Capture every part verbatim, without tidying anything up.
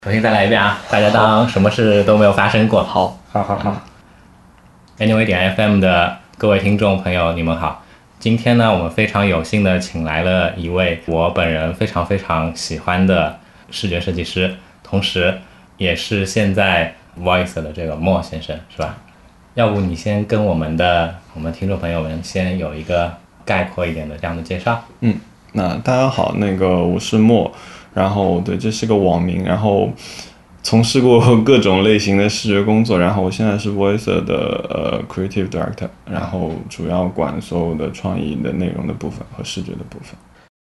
重新再来一遍啊！大家当什么事都没有发生过。 好，好，好，好。 Anyway 点 F M 的各位听众朋友，你们好。今天呢，我们非常有幸的请来了一位我本人非常非常喜欢的视觉设计师，同时也是现在 Voice 的这个莫先生，是吧？要不你先跟我们的我们听众朋友们先有一个概括一点的这样的介绍。 嗯，那大家好，那个我是莫。然后对，这是个网名，然后从事过各种类型的视觉工作，然后我现在是 Voice 的呃 Creative Director， 然后主要管所有的创意的内容的部分和视觉的部分。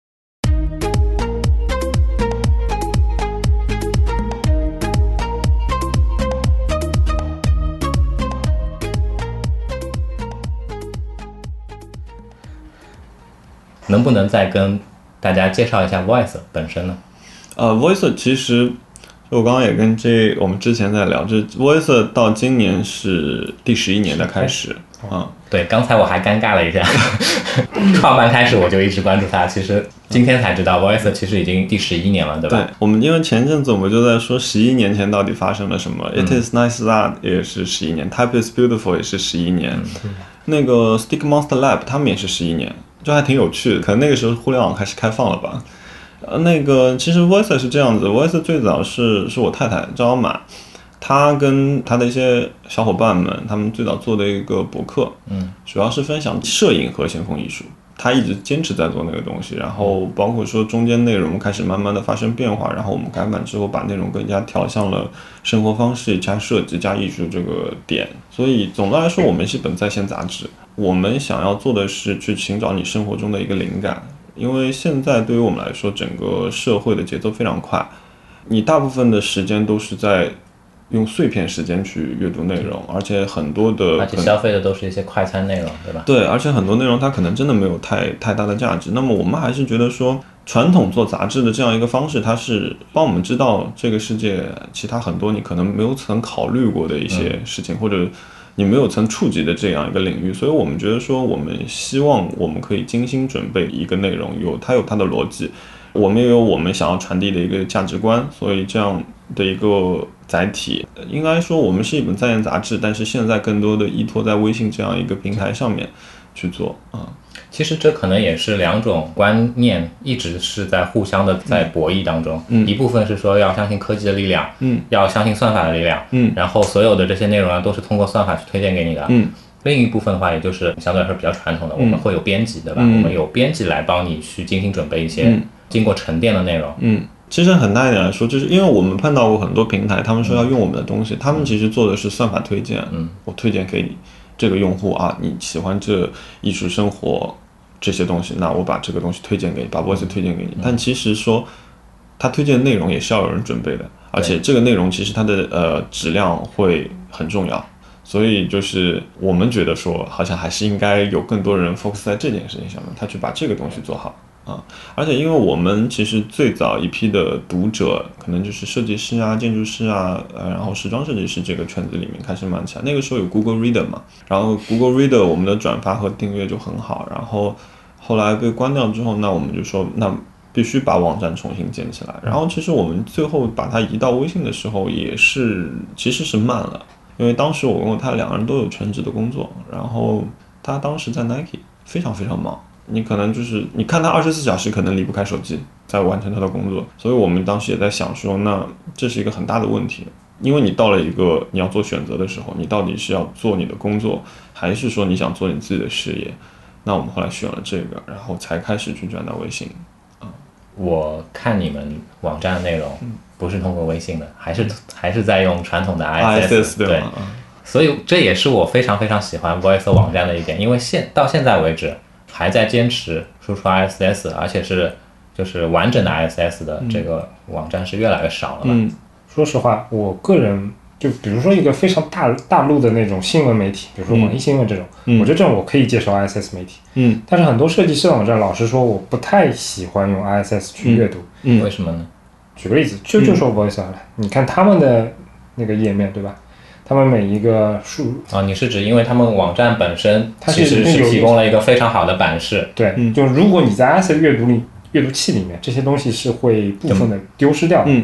能不能再跟大家介绍一下 Voice 本身呢？ 呃 ，Voice 其实我刚刚也跟这我们之前在聊，这 Voice 到今年是第十一年的开始啊、嗯。 对，刚才我还尴尬了一下，创办开始我就一直关注它，其实今天才知道 Voice 其实已经第十一年了，对吧？ 对，我们因为前阵子我们就在说十一年前到底发生了什么、嗯、，It is nice that 也是十一年 ，Type is beautiful 也是十一年、嗯，那个 Stick Monster Lab 他们也是十一年，就还挺有趣的，可能那个时候互联网开始开放了吧。呃，那个其实 Voice 是这样子 ，Voice 最早是是我太太赵小满，她跟她的一些小伙伴们，他们最早做的一个博客， 嗯， 主要是分享摄影和先锋艺术，她一直坚持在做那个东西，然后包括说中间内容开始慢慢的发生变化，然后我们改版之后把内容更加调向了生活方式加设计加艺术这个点，所以总的来说我们是本在线杂志，我们想要做的是去寻找你生活中的一个灵感。因为现在对于我们来说，整个社会的节奏非常快，你大部分的时间都是在用碎片时间去阅读内容，而且很多的， 而且消费的都是一些快餐内容，对吧？ 对，而且很多内容它可能真的没有太太大的价值。那么我们还是觉得说，传统做杂志的这样一个方式，它是帮我们知道这个世界其他很多你可能没有曾考虑过的一些事情，嗯、或者你没有曾触及的这样一个领域，所以我们觉得说，我们希望我们可以精心准备一个内容，有它有它的逻辑，我们也有我们想要传递的一个价值观，所以这样的一个载体，应该说我们是一本在线杂志，但是现在更多的依托在微信这样一个平台上面去做啊。 其实这可能也是两种观念一直是在互相的在博弈当中、嗯、一部分是说要相信科技的力量、嗯、要相信算法的力量、嗯、然后所有的这些内容呢都是通过算法去推荐给你的、嗯、另一部分的话也就是相对来说比较传统的、嗯、我们会有编辑对吧、嗯、我们有编辑来帮你去精心准备一些经过沉淀的内容。 嗯，其实很大一点来说，就是因为我们碰到过很多平台，他们说要用我们的东西、嗯、他们其实做的是算法推荐，嗯，我推荐给你这个用户啊，你喜欢这艺术生活这些东西，那我把这个东西推荐给你，把 Voice 推荐给你、嗯、但其实说他推荐的内容也是要有人准备的，而且这个内容其实它的呃质量会很重要，所以就是我们觉得说好像还是应该有更多人 focus 在这件事情上面，他去把这个东西做好啊。而且因为我们其实最早一批的读者可能就是设计师啊、建筑师啊，呃，然后时装设计师这个圈子里面开始慢起来，那个时候有 Google Reader 嘛，然后 Google Reader 我们的转发和订阅就很好，然后后来被关掉之后，那我们就说那必须把网站重新建起来，然后其实我们最后把它移到微信的时候也是其实是慢了，因为当时我跟我他两个人都有全职的工作，然后他当时在 Nike 非常非常忙，你可能就是你看他二十四小时可能离不开手机在完成他的工作，所以我们当时也在想说，那这是一个很大的问题，因为你到了一个你要做选择的时候，你到底是要做你的工作，还是说你想做你自己的事业？那我们后来选了这个，然后才开始去转到微信。啊、嗯， 我看你们网站的内容不是通过微信的，还是还是在用传统的 I S S， 对吗？所以这也是我非常非常喜欢 Voice 网站的一点，因为现到现在为止还在坚持输出 I S S， 而且是就是完整的 I S S 的这个网站是越来越少了吧？ 嗯，说实话，我个人就比如说一个非常大大陆的那种新闻媒体，比如说网易新闻这种、嗯，我觉得这种我可以接受 I S S 媒体。嗯，但是很多设计师网站，老实说，我不太喜欢用 I S S 去阅读。 嗯，为什么呢？ 举个例子，就就说 Voice 好了、嗯，你看他们的那个页面，对吧？他们每一个数啊，你是指因为他们网站本身其实是提供了一个非常好的版式。 对，嗯、就如果你在 I S S 阅读里阅读器里面，这些东西是会部分的丢失掉的。嗯。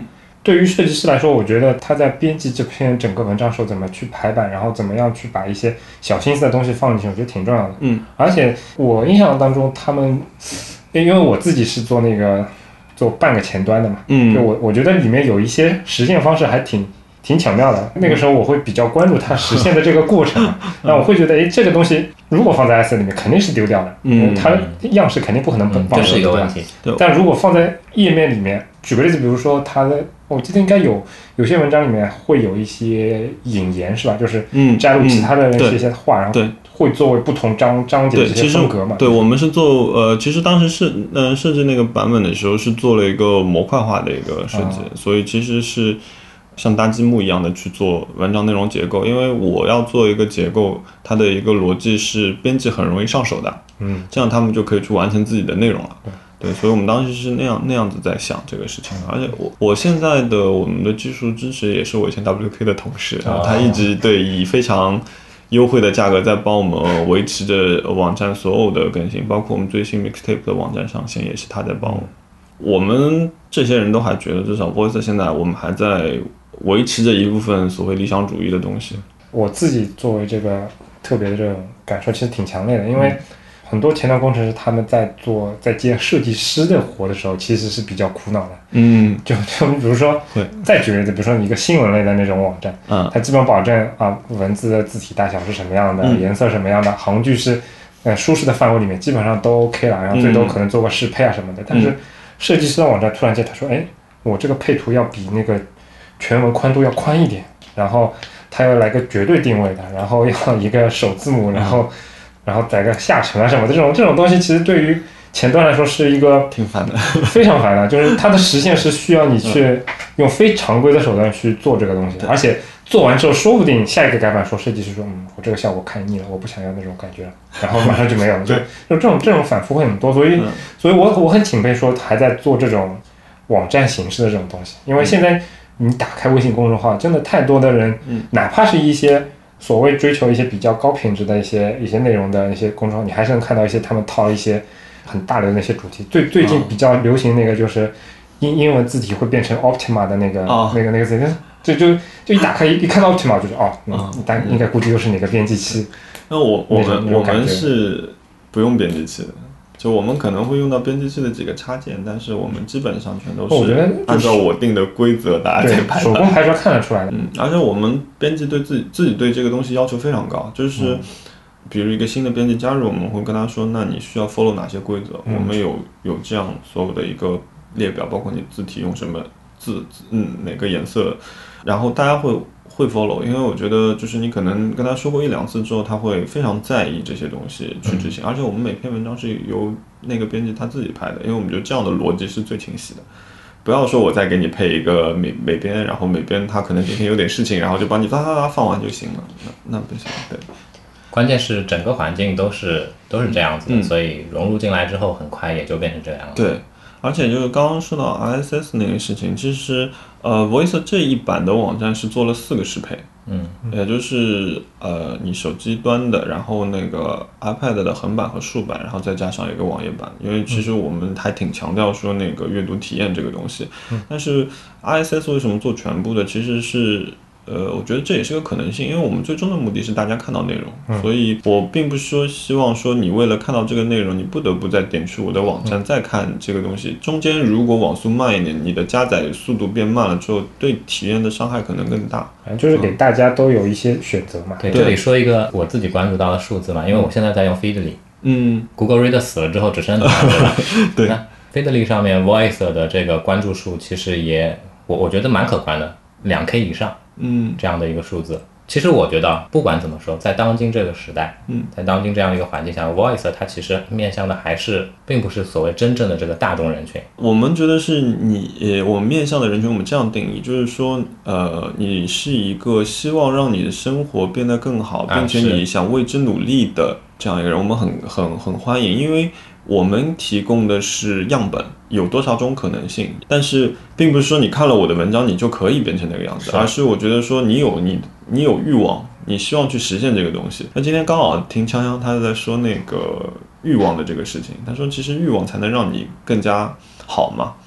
对于设计师来说，我觉得他在编辑这篇整个文章时候怎么去排版，然后怎么样去把一些小心思的东西放进去，我觉得挺重要的。 嗯， 而且我印象当中，他们因为我自己是做那个做半个前端的嘛， 嗯， 就我我觉得里面有一些实现方式还挺挺巧妙的。那个时候我会比较关注它实现的这个过程，那我会觉得，哎，这个东西如果放在 S 里面肯定是丢掉的， 嗯， 它样式肯定不可能嗯，这是一个问题。 但如果放在页面里面，举个例子，比如说它的，我记得应该有有些文章里面会有一些引言，是吧？就是摘录其他的人写些话，然后会作为不同章章节的这些风格嘛。 对，我们是做呃，其实当时是呃设置那个版本的时候是做了一个模块化的一个设计，嗯、所以其实是像搭积木一样的去做文章内容结构。因为我要做一个结构，它的一个逻辑是编辑很容易上手的， 嗯， 这样他们就可以去完成自己的内容了。对，所以我们当时是那样那样子在想这个事情，而且我我现在的我们的技术支持也是我以前 W K 的同事，然后他一直对以非常优惠的价格在帮我们维持着网站所有的更新，包括我们最新 Mixtape 的网站上线也是他在帮我。我们这些人都还觉得，至少 Voice 现在我们还在维持着一部分所谓理想主义的东西。 我自己作为这个特别的这种感受其实挺强烈的，因为、嗯很多前端工程师他们在做在接设计师的活的时候，其实是比较苦恼的。 嗯， 就就比如说，再举个例子，比如说你一个新闻类的那种网站， 嗯， 它基本保证啊文字的字体大小是什么样的， 嗯、 颜色什么样的，行距是呃舒适的范围里面，基本上都 OK 了，然后最多可能做个适配啊什么的。嗯、但是设计师的网站突然间他说，哎，我这个配图要比那个全文宽度要宽一点，然后他要来个绝对定位的，然后要一个首字母，然后。嗯然后载个下沉啊什么的，这种这种东西，其实对于前端来说是一个挺烦的， 非常烦的。就是它的实现是需要你去用非常规的手段去做这个东西，而且做完之后，说不定下一个改版说设计师说，嗯，我这个效果看腻了，我不想要那种感觉了，然后马上就没有了。就就这种这种反复会很多，所以所以我我很钦佩说还在做这种网站形式的这种东西，因为现在你打开微信公众号，真的太多的人，哪怕是一些。所谓追求一些比较高品质的一些一些内容的一些公众号，你还是能看到一些他们套一些很大流的那些主题。最最近比较流行那个就是英英文字体会变成 Optima 的那个、哦、那个那个字，就就就一打开一一看到 Optima 就觉得哦，嗯，但应该估计又是哪个编辑器。 那我我们我们是不用编辑器的。就我们可能会用到编辑器的几个插件，但是我们基本上全都是按照我定的规则大家在排。 手工排出来看得出来的。 嗯，而且我们编辑对自己自己对这个东西要求非常高，就是比如一个新的编辑加入，我们会跟他说，那你需要 follow 哪些规则？嗯、我们有有这样所有的一个列表，包括你字体用什么字，嗯，哪个颜色，然后大家会。会 follow， 因为我觉得就是你可能跟他说过一两次之后，他会非常在意这些东西去执行。嗯、而且我们每篇文章是由那个编辑他自己拍的，因为我们觉得这样的逻辑是最清晰的。不要说我再给你配一个美美编，然后美编他可能今天有点事情，然后就把你发发发放完就行了，那那不行。对， 关键是整个环境都是都是这样子的，嗯、所以融入进来之后，很快也就变成这样了。 对。而且就是刚刚说到 R S S 那个事情，其实呃 Voice 这一版的网站是做了四个适配， 嗯， 也就是呃你手机端的，然后那个 iPad 的横版和竖版，然后再加上一个网页版。因为其实我们还挺强调说那个阅读体验这个东西， 嗯、 但是 R S S 为什么做全部的，其实是。呃，我觉得这也是个可能性，因为我们最终的目的是大家看到内容， 嗯、 所以我并不是说希望说你为了看到这个内容，你不得不再点去我的网站、嗯、再看这个东西。中间如果网速慢一点，你的加载速度变慢了之后，对体验的伤害可能更大。 反正就是给大家都有一些选择嘛。 对，这里说一个我自己关注到的数字嘛，因为我现在在用 Feedly， 嗯 ，Google Reader 死了之后只剩它了。 对， 那 Feedly 上面 Voice 的这个关注数其实也我我觉得蛮可观的，两 K 以上。 嗯， 这样的一个数字，其实我觉得不管怎么说，在当今这个时代， 嗯， 在当今这样一个环境下 ，Voice 它其实面向的还是并不是所谓真正的这个大众人群。 我们觉得是你，呃，我们面向的人群，我们这样定义，就是说，呃，你是一个希望让你的生活变得更好，并且你想为之努力的这样一个人，我们很很很欢迎，因为我们提供的是样本。有多少种可能性，但是并不是说你看了我的文章你就可以变成那个样子，而是我觉得说你有你你有欲望，你希望去实现这个东西。那今天刚好听锵锵他在说那个欲望的这个事情，他说其实欲望才能让你更加好嘛，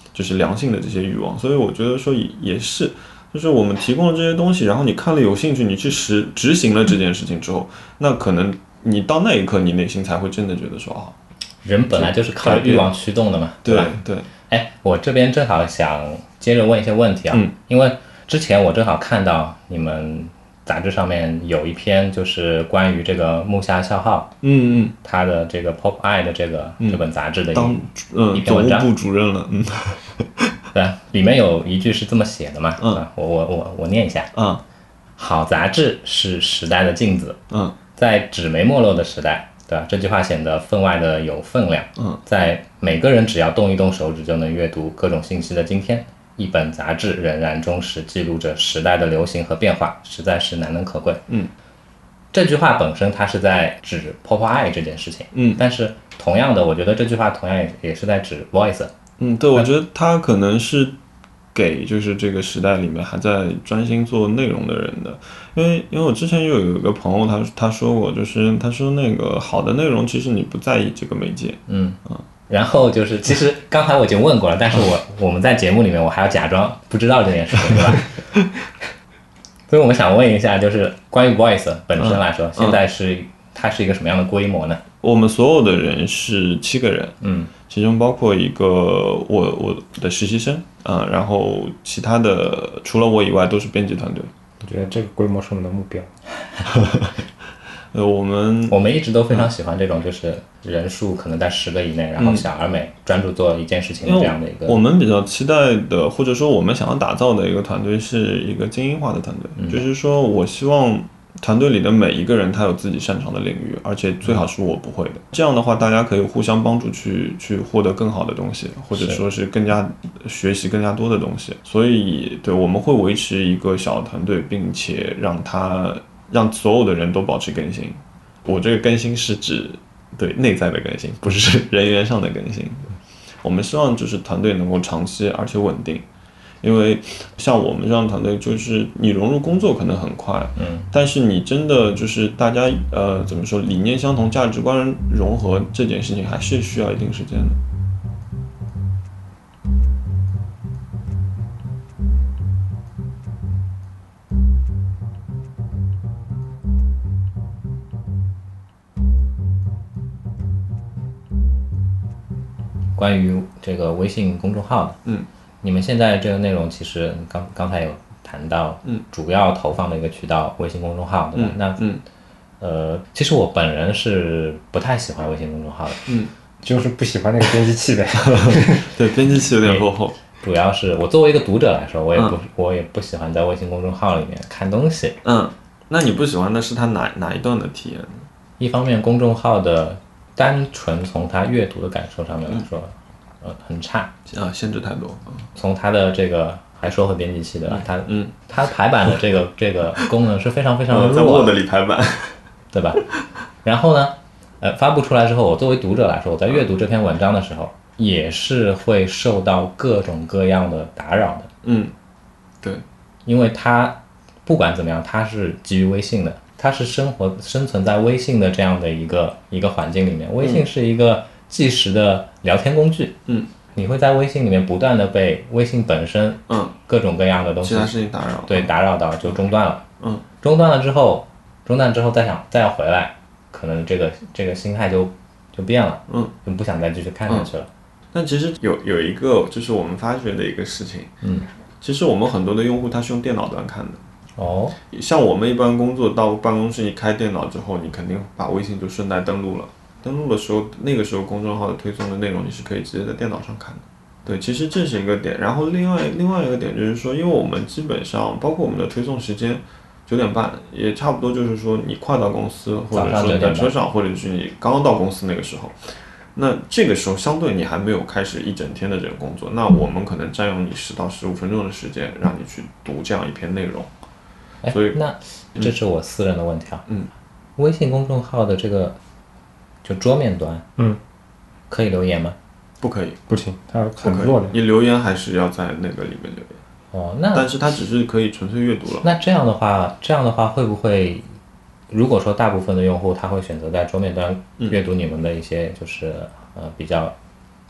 就是良性的这些欲望。所以我觉得说也也是，就是我们提供了这些东西，然后你看了有兴趣，你去实执行了这件事情之后，那可能你到那一刻，你内心才会真的觉得说啊， 人本来就是靠欲望驱动的嘛， 对吧？ 对。 哎，我这边正好想接着问一些问题啊， 嗯、 因为之前我正好看到你们杂志上面有一篇就是关于这个木下孝浩， 嗯嗯， 他的这个 Pop Eye 的这个、嗯、这本杂志的一当嗯一篇文章， 总务部主任了，嗯， 对，里面有一句是这么写的嘛， 嗯， 我我我我念一下， 嗯， 好杂志是时代的镜子， 嗯， 在纸媒没落的时代。对吧？这句话显得分外的有分量。 嗯， 在每个人只要动一动手指就能阅读各种信息的今天，一本杂志仍然忠实记录着时代的流行和变化，实在是难能可贵。 嗯， 这句话本身它是在指 Pop Eye 这件事情。 嗯， 但是同样的，我觉得这句话同样也也是在指 Voice。 嗯，对，我觉得它可能是给就是这个时代里面还在专心做内容的人的，因为因为我之前又有一个朋友他他说过，就是他说那个好的内容其实你不在意这个媒介， 嗯嗯，然后就是其实刚才我已经问过了，但是我我们在节目里面我还要假装不知道这件事情，对吧？所以我们想问一下，就是关于 Voice 本身来说，嗯、现在是它是一个什么样的规模呢？ 我们所有的人是七个人， 嗯， 其中包括一个我我的实习生啊、嗯，然后其他的除了我以外都是编辑团队。 我觉得这个规模是我们的目标。 呃，我们我们一直都非常喜欢这种，就是人数可能在十个以内，然后小而美，专注做一件事情的这样的一个。 我们比较期待的，或者说我们想要打造的一个团队是一个精英化的团队，嗯、就是说我希望团队里的每一个人他有自己擅长的领域，而且最好是我不会的。这样的话，大家可以互相帮助去去获得更好的东西，或者说是更加学习更加多的东西。所以，对，我们会维持一个小团队，并且让他让所有的人都保持更新。我这个更新是指对内在的更新，不是人员上的更新。我们希望就是团队能够长期而且稳定。因为像我们这样的团队，就是你融入工作可能很快， 嗯， 但是你真的就是大家呃怎么说，理念相同、价值观融合这件事情，还是需要一定时间的。 关于这个微信公众号的， 嗯。 你们现在这个内容其实刚刚才有谈到， 嗯， 主要投放的一个渠道微信公众号，对吧？ 嗯、 那嗯， 呃，其实我本人是不太喜欢微信公众号的， 嗯， 就是不喜欢那个编辑器呗。 对，编辑器有点落后。 主要是我作为一个读者来说，我也不、嗯、我也不喜欢在微信公众号里面看东西。 嗯，那你不喜欢的是它哪哪一段的体验？ 一方面，公众号的单纯从它阅读的感受上面来说。嗯呃，很差啊，限制太多。嗯、 从它的这个还说回编辑器的， 嗯、 它嗯， 它排版的这个这个功能是非常非常的弱， 在 Word 里排版， 对吧？然后呢，呃，发布出来之后，我作为读者来说，我在阅读这篇文章的时候，嗯、也是会受到各种各样的打扰的。 嗯，对， 因为它不管怎么样，它是基于微信的，它是生活生存在微信的这样的一个一个环境里面，微信是一个即时的聊天工具， 嗯， 你会在微信里面不断的被微信本身， 嗯， 各种各样的东西， 其他事情打扰， 对，打扰到就中断了， 嗯， 中断了之后，中断之后再想再要回来，可能这个这个心态就就变了， 嗯， 就不想再继续看下去了。 嗯、但其实有有一个就是我们发觉的一个事情， 嗯， 其实我们很多的用户他是用电脑端看的。 哦， 像我们一般工作到办公室，你开电脑之后，你肯定把微信就顺带登录了。登录的时候，那个时候公众号的推送的内容你是可以直接在电脑上看的。对，其实这是一个点。然后另外另外一个点就是说，因为我们基本上包括我们的推送时间九点半，也差不多就是说你快到公司，或者说你在车上，或者是你刚刚到公司那个时候，那这个时候相对你还没有开始一整天的这个工作，那我们可能占用你十到十五分钟的时间，让你去读这样一篇内容。所以那这是我私人的问题啊。 嗯， 微信公众号的这个就桌面端， 嗯， 可以留言吗？ 不可以， 不行，它很弱的。 你留言还是要在那个里面留言。 哦，那但是它只是可以纯粹阅读了。 那这样的话，这样的话会不会，如果说大部分的用户他会选择在桌面端阅读你们的一些就是、嗯、呃比较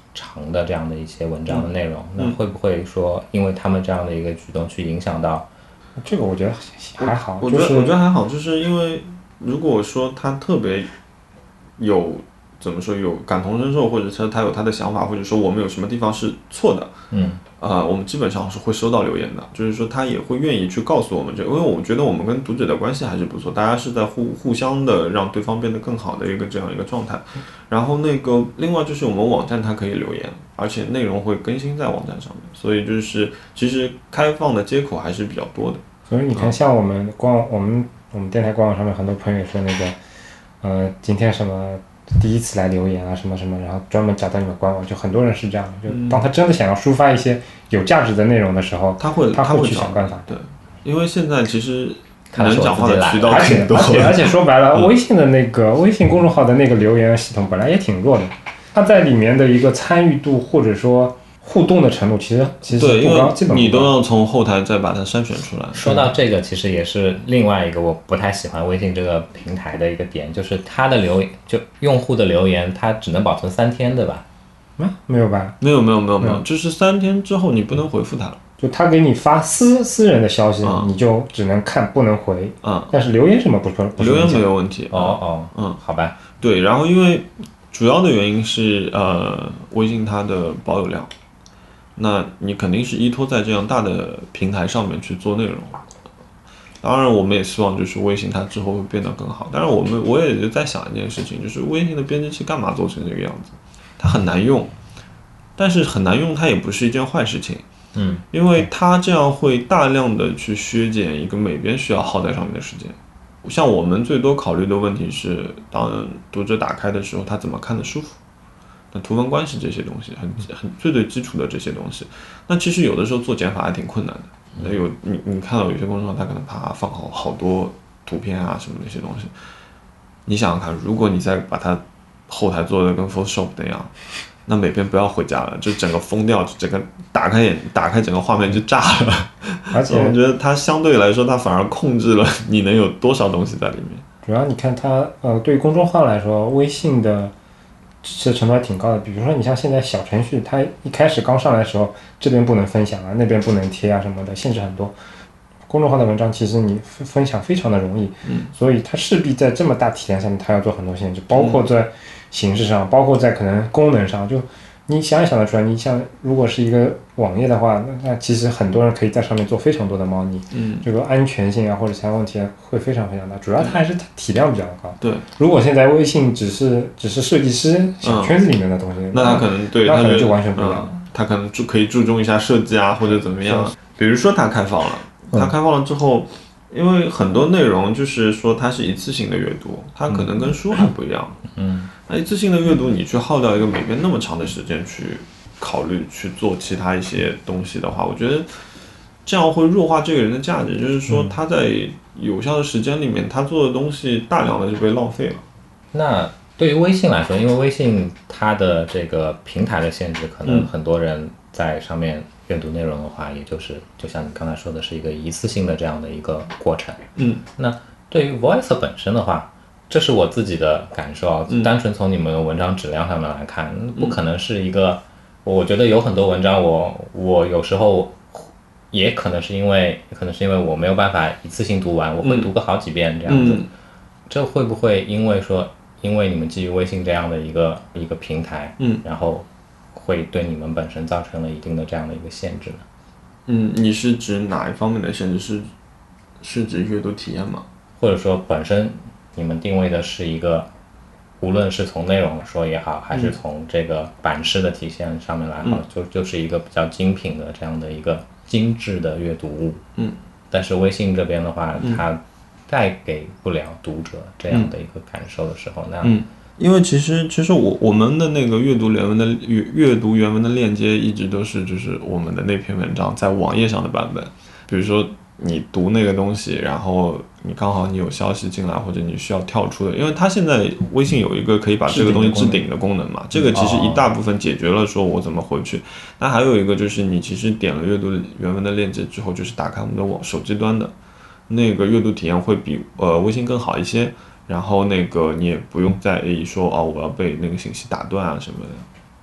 长的这样的一些文章的内容，嗯、那会不会说因为他们这样的一个举动去影响到？ 这个我觉得还好， 我觉得、 就是、 我觉得还好，就是因为如果说他特别有怎么说有感同身受，或者说他有他的想法，或者说我们有什么地方是错的， 嗯， 呃，我们基本上是会收到留言的，就是说他也会愿意去告诉我们这个，因为我觉得我们跟读者的关系还是不错，大家是在互互相的让对方变得更好的一个这样一个状态。然后那个另外就是我们网站它可以留言，而且内容会更新在网站上面，所以就是其实开放的接口还是比较多的。 所以你看，像我们官网，我们我们电台官网上面很多朋友也说那个，呃，今天什么第一次来留言啊，什么什么，然后专门找到你们官网，就很多人是这样的，就当他真的想要抒发一些有价值的内容的时候， 他会他会去想办法。 对，因为现在其实能讲话的渠道而且挺多， 而且而且说白了，微信的那个微信公众号的那个留言系统本来也挺弱的，它在里面的一个参与度或者说互动的程度其实其实不高，基本你都要从后台再把它筛选出来。 说到这个，其实也是另外一个我不太喜欢微信这个平台的一个点，就是它的留就用户的留言，它只能保存三天，对吧？ 啊，没有吧？ 没有没有没有没有，就是三天之后你不能回复他了。 就他给你发私私人的消息，嗯、你就只能看不能回。 嗯， 但是留言什么不不留言没有问题。 哦哦，嗯，好吧。 对，然后因为主要的原因是呃，微信它的保有量。那你肯定是依托在这样大的平台上面去做内容，当然我们也希望就是微信它之后会变得更好。当然我们我也在想一件事情，就是微信的编辑器干嘛做成这个样子？它很难用，但是很难用它也不是一件坏事情， 嗯， 因为它这样会大量的去削减一个美编需要耗在上面的时间。像我们最多考虑的问题是，当读者打开的时候，他怎么看得舒服？那图文关系这些东西很很最最基础的这些东西，那其实有的时候做减法还挺困难的。那有你你看到有些公众号，他可能啪放好好多图片啊什么那些东西，你想想看，如果你再把它后台做的跟 Photoshop 那样，那美编不要回家了，就整个疯掉，整个打开眼打开整个画面就炸了。 而且我觉得它相对来说，它反而控制了你能有多少东西在里面。 主要你看它呃，对于公众号来说，微信的支持程度还挺高的。比如说你像现在小程序，它一开始刚上来的时候，这边不能分享啊，那边不能贴啊什么的，限制很多。公众号的文章其实你分享非常的容易， 嗯， 所以它势必在这么大体量下面，它要做很多限制，包括在形式上，包括在可能功能上，就你想也想得出来。你像如果是一个网页的话，那那其实很多人可以在上面做非常多的猫腻， 嗯， 这个安全性啊或者其他问题会非常非常大。主要它还是体量比较高。 对， 如果现在微信只是只是设计师小圈子里面的东西， 嗯、那他可能对， 那可能就完全不一样。 嗯、他可能注可以注重一下设计啊，或者怎么样。比如说它开放了。它开放了之后，因为很多内容就是说它是一次性的阅读，它可能跟书还不一样。 嗯， 那一次性的阅读，你去耗掉一个美编那么长的时间去考虑去做其他一些东西的话，我觉得这样会弱化这个人的价值。就是说他在有效的时间里面，他做的东西大量的就被浪费了。 那对于微信来说，因为微信它的这个平台的限制，可能很多人在上面阅读内容的话，也就是就像你刚才说的是一个一次性的这样的一个过程。 嗯， 那对于 Voice 本身的话，这是我自己的感受啊， 嗯、 单纯从你们的文章质量上面来看，不可能是一个，我觉得有很多文章我我有时候也可能是因为可能是因为我没有办法一次性读完，我会读个好几遍这样子。 嗯、 这会不会因为说因为你们基于微信这样的一个一个平台， 嗯， 然后会对你们本身造成了一定的这样的一个限制呢？ 嗯，你是指哪一方面的限制？是是指阅读体验吗？ 或者说本身你们定位的是一个，无论是从内容说也好，还是从这个版式的体现上面来好， 嗯、 就就是一个比较精品的这样的一个精致的阅读物。 嗯， 但是微信这边的话， 嗯、 它带给不了读者这样的一个感受的时候，那嗯。因为其实其实我我们的那个阅读原文的阅阅读原文的链接一直都是就是我们的那篇文章在网页上的版本，比如说你读那个东西，然后你刚好你有消息进来，或者你需要跳出的，因为它现在微信有一个可以把这个东西置顶的功能嘛，这个其实一大部分解决了说我怎么回去。那还有一个就是你其实点了阅读原文的链接之后，就是打开我们的网手机端的那个阅读体验会比呃微信更好一些。然后那个你也不用在意说哦，我要被那个信息打断啊什么的。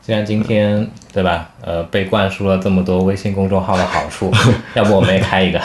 既然今天对吧，呃，被灌输了这么多微信公众号的好处，要不我们也开一个？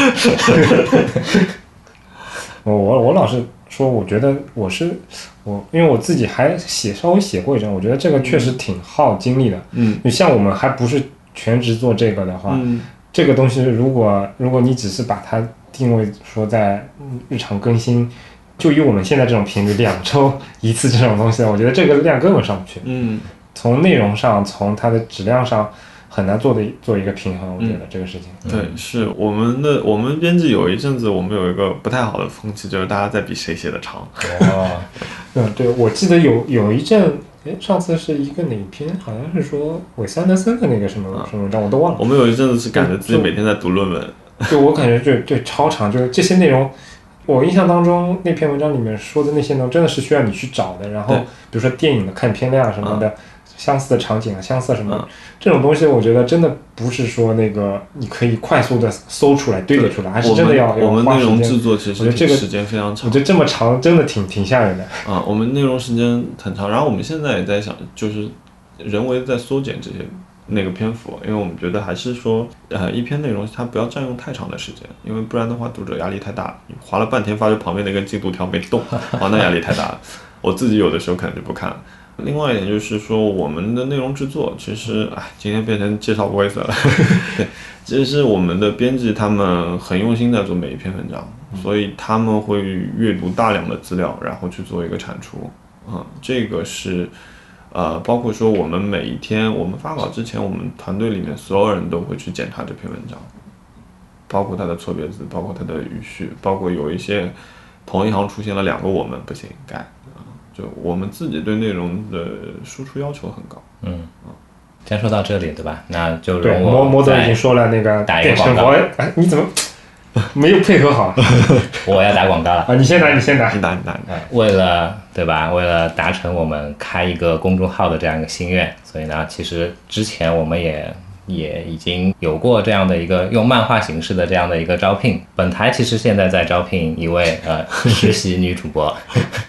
我我我老是说，我觉得我是我，因为我自己还写稍微写过一阵，我觉得这个确实挺耗精力的。嗯，你像我们还不是全职做这个的话，嗯，这个东西如果如果你只是把它定位说在日常更新。就以我们现在这种频率，两周一次这种东西，我觉得这个量根本上不去。嗯，从内容上，从它的质量上，很难做的做一个平衡。我觉得这个事情。 嗯、对，是我们的我们编辑有一阵子，我们有一个不太好的风气，就是大家在比谁写的长。 哦，嗯，对，我记得有有一阵，哎，上次是一个哪篇？好像是说韦斯安德森的那个什么、啊、什么文章，我都忘了。 我们有一阵子是感觉自己每天在读论文。 就我感觉对对超长，就是这些内容。我印象当中那篇文章里面说的那些呢，真的是需要你去找的。然后比如说电影的看片量什么的，相似的场景啊，相似什么、嗯、这种东西，我觉得真的不是说那个你可以快速的搜出来堆叠出来，还是真的要我们内容制作其实我觉得这个时间非常长， 我觉得这么长真的挺挺吓人的啊。我们内容时间很长，然后我们现在也在想，就是人为在缩减这些。那个篇幅，因为我们觉得还是说，呃，一篇内容它不要占用太长的时间，因为不然的话，读者压力太大。你划了半天，发觉旁边那个进度条没动，啊，那压力太大了。我自己有的时候可能就不看了。另外一点就是说，我们的内容制作，其实，哎，今天变成介绍 Voice 了。对，其实我们的编辑他们很用心在做每一篇文章，所以他们会阅读大量的资料，然后去做一个产出。嗯，这个是。呃，包括说我们每一天，我们发稿之前，我们团队里面所有人都会去检查这篇文章，包括它的错别字，包括它的语序，包括有一些同一行出现了两个我们不行改啊，就我们自己对内容的输出要求很高。 嗯，既然说到这里，对吧？那就对，摩摩德已经说了那个打一个广告， 哎，你怎么？没有配合好， 我要打广告了啊！你先打，你先打， 你打，你打。 为了对吧？为了达成我们开一个公众号的这样一个心愿，所以呢，其实之前我们也也已经有过这样的一个用漫画形式的这样的一个招聘。本台其实现在在招聘一位呃实习女主播，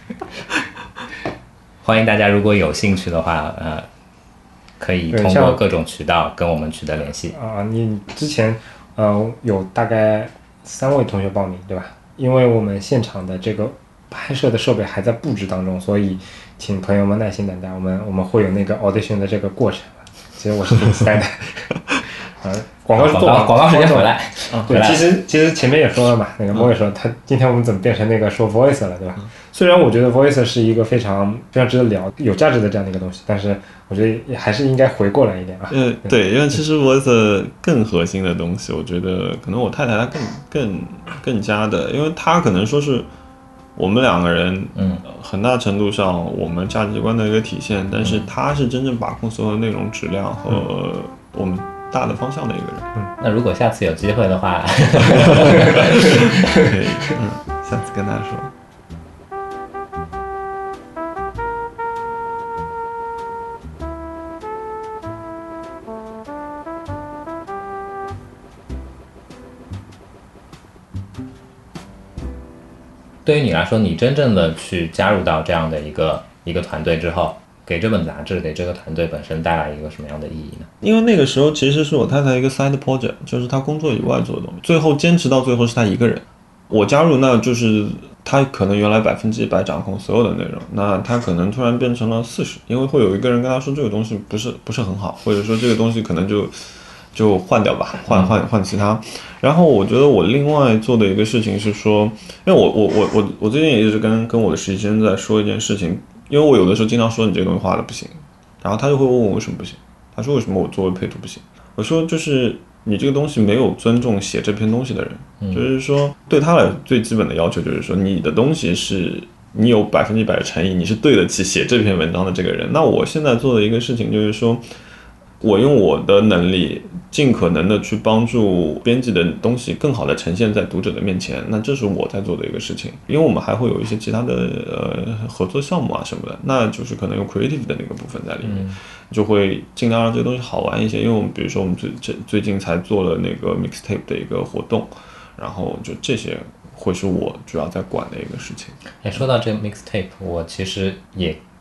欢迎大家如果有兴趣的话，呃，可以通过各种渠道跟我们取得联系啊。你之前呃有大概。三位同学报名，对吧？因为我们现场的这个拍摄的设备还在布置当中，所以请朋友们耐心等待。我们我们会有那个 audition 的这个过程。其实我是挺期待的。啊，广告是做完， 广告时间回来。 啊，对，其实其实前面也说了嘛，那个莫也说他今天我们怎么变成那个说 voice 了，对吧？嗯、虽然我觉得 voice 是一个非常非常值得聊、有价值的这样的一个东西，但是我觉得还是应该回过来一点啊。 嗯，对，因为其实 voice 更核心的东西，我觉得可能我太太她更更更加的，因为她可能说是我们两个人，嗯，很大程度上我们价值观的一个体现，但是她是真正把控所有内容质量和我们大的方向的一个人。 嗯，那如果下次有机会的话， 可以，嗯，下次跟他说。 对于你来说，你真正的去加入到这样的一个一个团队之后，给这本杂志给这个团队本身带来一个什么样的意义呢？ 因为那个时候其实是我太太一个 side project， 就是她工作以外做的东西，最后坚持到最后是她一个人。我加入，那就是她可能原来百分之一百掌控所有的内容，那她可能突然变成了四十，因为会有一个人跟她说这个东西不是不是很好，或者说这个东西可能就就换掉吧，换换换其他。然后我觉得我另外做的一个事情是说，因为我我我我我最近也一直跟跟我的实习生在说一件事情，因为我有的时候经常说你这个东西画的不行，然后他就会问我为什么不行，他说为什么我作为配图不行，我说就是你这个东西没有尊重写这篇东西的人，嗯、就是说对他来最基本的要求就是说你的东西是你有百分之一百的诚意，你是对得起写这篇文章的这个人。那我现在做的一个事情就是说，我用我的能力尽可能的去帮助编辑的东西更好的呈现在读者的面前，那这是我在做的一个事情。因为我们还会有一些其他的呃合作项目啊什么的，那就是可能有 creative 的那个部分在里面，嗯、就会尽量让这个东西好玩一些。因为我们比如说我们最最近才做了那个 mixtape 的一个活动，然后就这些会是我主要在管的一个事情。 哎，说到这个 mixtape， 我其实也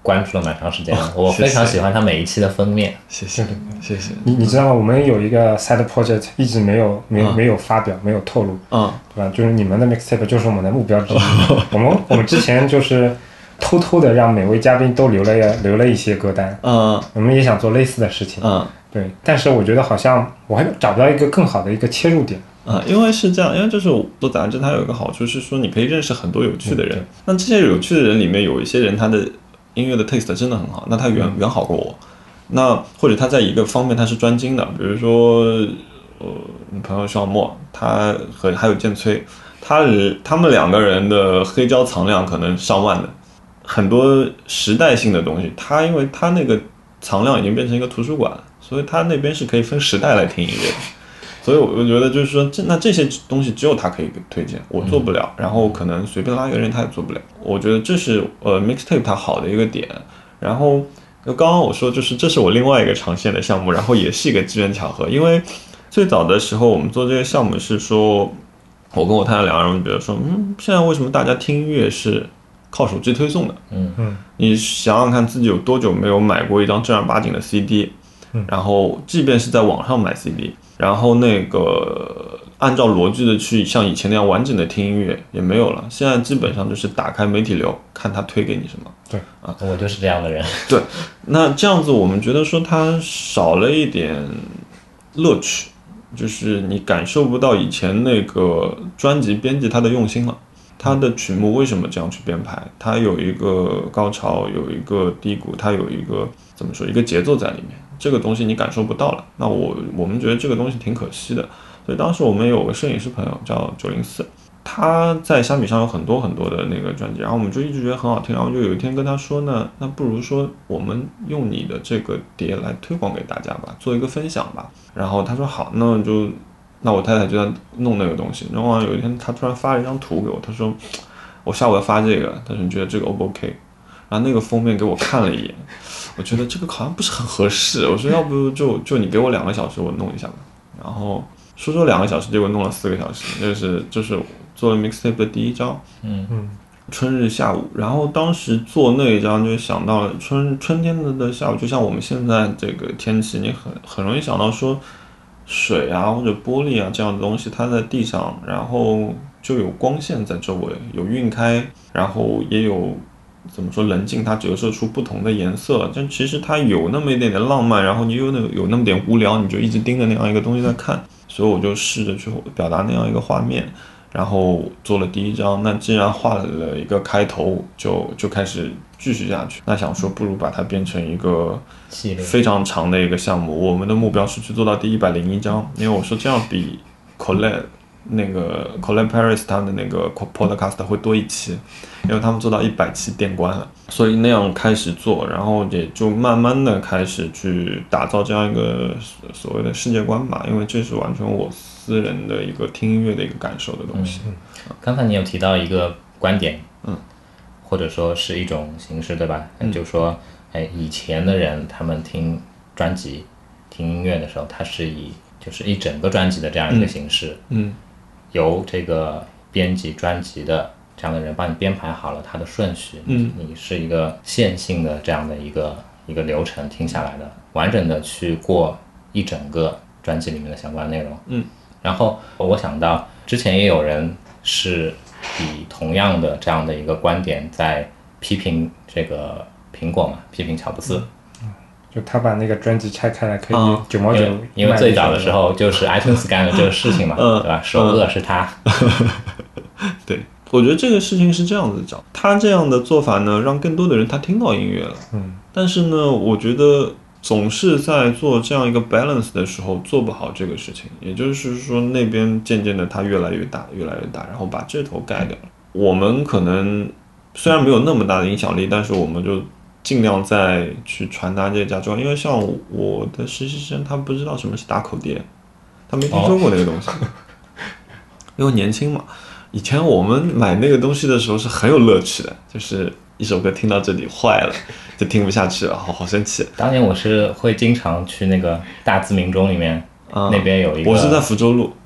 关注了蛮长时间的，哦、我非常喜欢它每一期的封面。 谢谢，谢谢。 你你知道吗？我们有一个 side project 一直没有没有、嗯、没有发表，没有透露， 嗯， 对吧？就是你们的 mixtape 就是我们的目标之一。我们我们之前就是偷偷的让每位嘉宾都留了留了一些歌单， 嗯， 我们也想做类似的事情， 嗯， 对。但是我觉得好像我还找不到一个更好的一个切入点。 啊、嗯，因为是这样，因为就是做杂志，它有一个好处是说，你可以认识很多有趣的人。嗯、那这些有趣的人里面，有一些人他的音乐的 taste 真的很好，那他远远好过我。那或者他在一个方面他是专精的，比如说，呃，你朋友肖莫，他和还有建崔，他他们两个人的黑胶藏量可能上万的，很多时代性的东西，他因为他那个藏量已经变成一个图书馆了，所以他那边是可以分时代来听音乐的。所以我觉得就是说，这那这些东西只有他可以推荐，我做不了。然后可能随便拉一个人他也做不了。我觉得这是呃 mixtape 它好的一个点。然后刚刚我说就是这是我另外一个长线的项目，然后也是一个机缘巧合。因为最早的时候我们做这个项目是说，我跟我太太两个人觉得说，嗯，现在为什么大家听音乐是靠手机推送的？ 嗯嗯， 你想想看自己有多久没有买过一张正儿八经的 C D， 然后即便是在网上买 C D。然后那个按照逻辑的去像以前那样完整的听音乐也没有了，现在基本上就是打开媒体流看他推给你什么。 对啊，我就是这样的人。 对，那这样子我们觉得说它少了一点乐趣，就是你感受不到以前那个专辑编辑他的用心了。他的曲目为什么这样去编排？他有一个高潮，有一个低谷，他有一个怎么说一个节奏在里面。这个东西你感受不到了，那我我们觉得这个东西挺可惜的，所以当时我们有个摄影师朋友叫九零四，他在虾米上有很多很多的那个专辑，然后我们就一直觉得很好听，然后就有一天跟他说呢，那不如说我们用你的这个碟来推广给大家吧，做一个分享吧。然后他说好，那就那我太太就在弄那个东西，然后有一天他突然发了一张图给我，他说我下午要发这个，他说你觉得这个 O 不 OK？ 然后那个封面给我看了一眼，我觉得这个好像不是很合适，我说要不就就你给我两个小时我弄一下吧。然后说说两个小时，结果弄了四个小时，就是就是做了 mixtape 的第一张， 嗯嗯， 春日下午。然后当时做那一张就想到了春春天的的下午，就像我们现在这个天气，你很很容易想到说水啊或者玻璃啊这样的东西，它在地上，然后就有光线在周围，有晕开，然后也有。怎么说棱镜，它折射出不同的颜色，但其实它有那么一点点浪漫，然后你有那有那么点无聊，你就一直盯着那样一个东西在看，所以我就试着去表达那样一个画面，然后做了第一张。那既然画了一个开头，就就开始继续下去。那想说不如把它变成一个非常长的一个项目，我们的目标是去做到第一百零一章，因为我说这样比 Colette 那个 Colette Paris 他的那个 podcast 会多一期，因为他们做到一百期电关了，所以那样开始做，然后也就慢慢的开始去打造这样一个所谓的世界观吧，因为这是完全我私人的一个听音乐的一个感受的东西。 嗯嗯、刚才你有提到一个观点， 嗯， 或者说是一种形式，对吧？嗯、就说，哎，以前的人他们听专辑、听音乐的时候，他是以就是一整个专辑的这样一个形式， 嗯，嗯由这个编辑专辑的这样的人帮你编排好了它的顺序， 嗯， 你是一个线性的这样的一个一个流程听下来的，完整的去过一整个专辑里面的相关内容， 嗯， 然后我想到之前也有人是以同样的这样的一个观点在批评这个苹果嘛，批评乔布斯。 嗯，就他把那个专辑拆开来可以九毛九， 因为最早的时候就是 iTunes 干的这个事情嘛， 嗯、 对吧？首恶是他。 对，我觉得这个事情是这样子讲，他这样的做法呢，让更多的人他听到音乐了。 嗯， 但是呢，我觉得总是在做这样一个 balance 的时候做不好这个事情，也就是说那边渐渐的它越来越大，越来越大，然后把这头盖掉了。我们可能虽然没有那么大的影响力，但是我们就尽量再去传达这个价值观，因为像我的实习生，他不知道什么是打口碟，他没听说过那个东西，哦、因为年轻嘛。以前我们买那个东西的时候是很有乐趣的，就是一首歌听到这里坏了，就听不下去了，好好生气。 当年我是会经常去那个大自鸣钟里面， 嗯、 那边有一个， 我是在福州路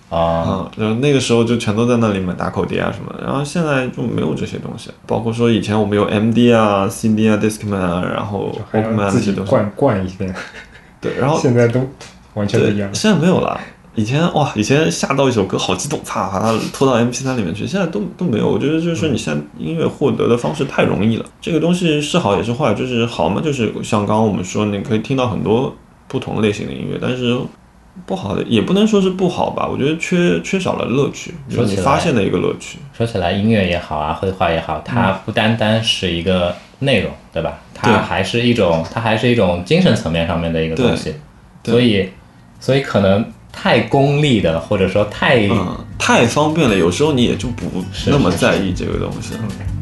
啊， 嗯，那个时候就全都在那里买打口碟啊什么的，然后现在就没有这些东西，包括说以前我们有 M D 啊、C D 啊、Discman 啊，然后 Walkman 自己灌灌一遍， 对，然后现在都完全不一样了， 现在没有了。以前哇，以前下到一首歌好激动，啪把它拖到 M P 三 里面去，现在都都没有。我觉得就是你现在音乐获得的方式太容易了，这个东西是好也是坏，就是好嘛，就是像刚刚我们说，你可以听到很多不同类型的音乐，但是不好的也不能说是不好吧，我觉得缺缺少了乐趣，就是你发现的一个乐趣。 说起来，音乐也好啊，绘画也好，它不单单是一个内容，对吧？它还是一种，它还是一种精神层面上面的一个东西。所以，所以可能太功利的，或者说太嗯太方便了，有时候你也就不那么在意这个东西。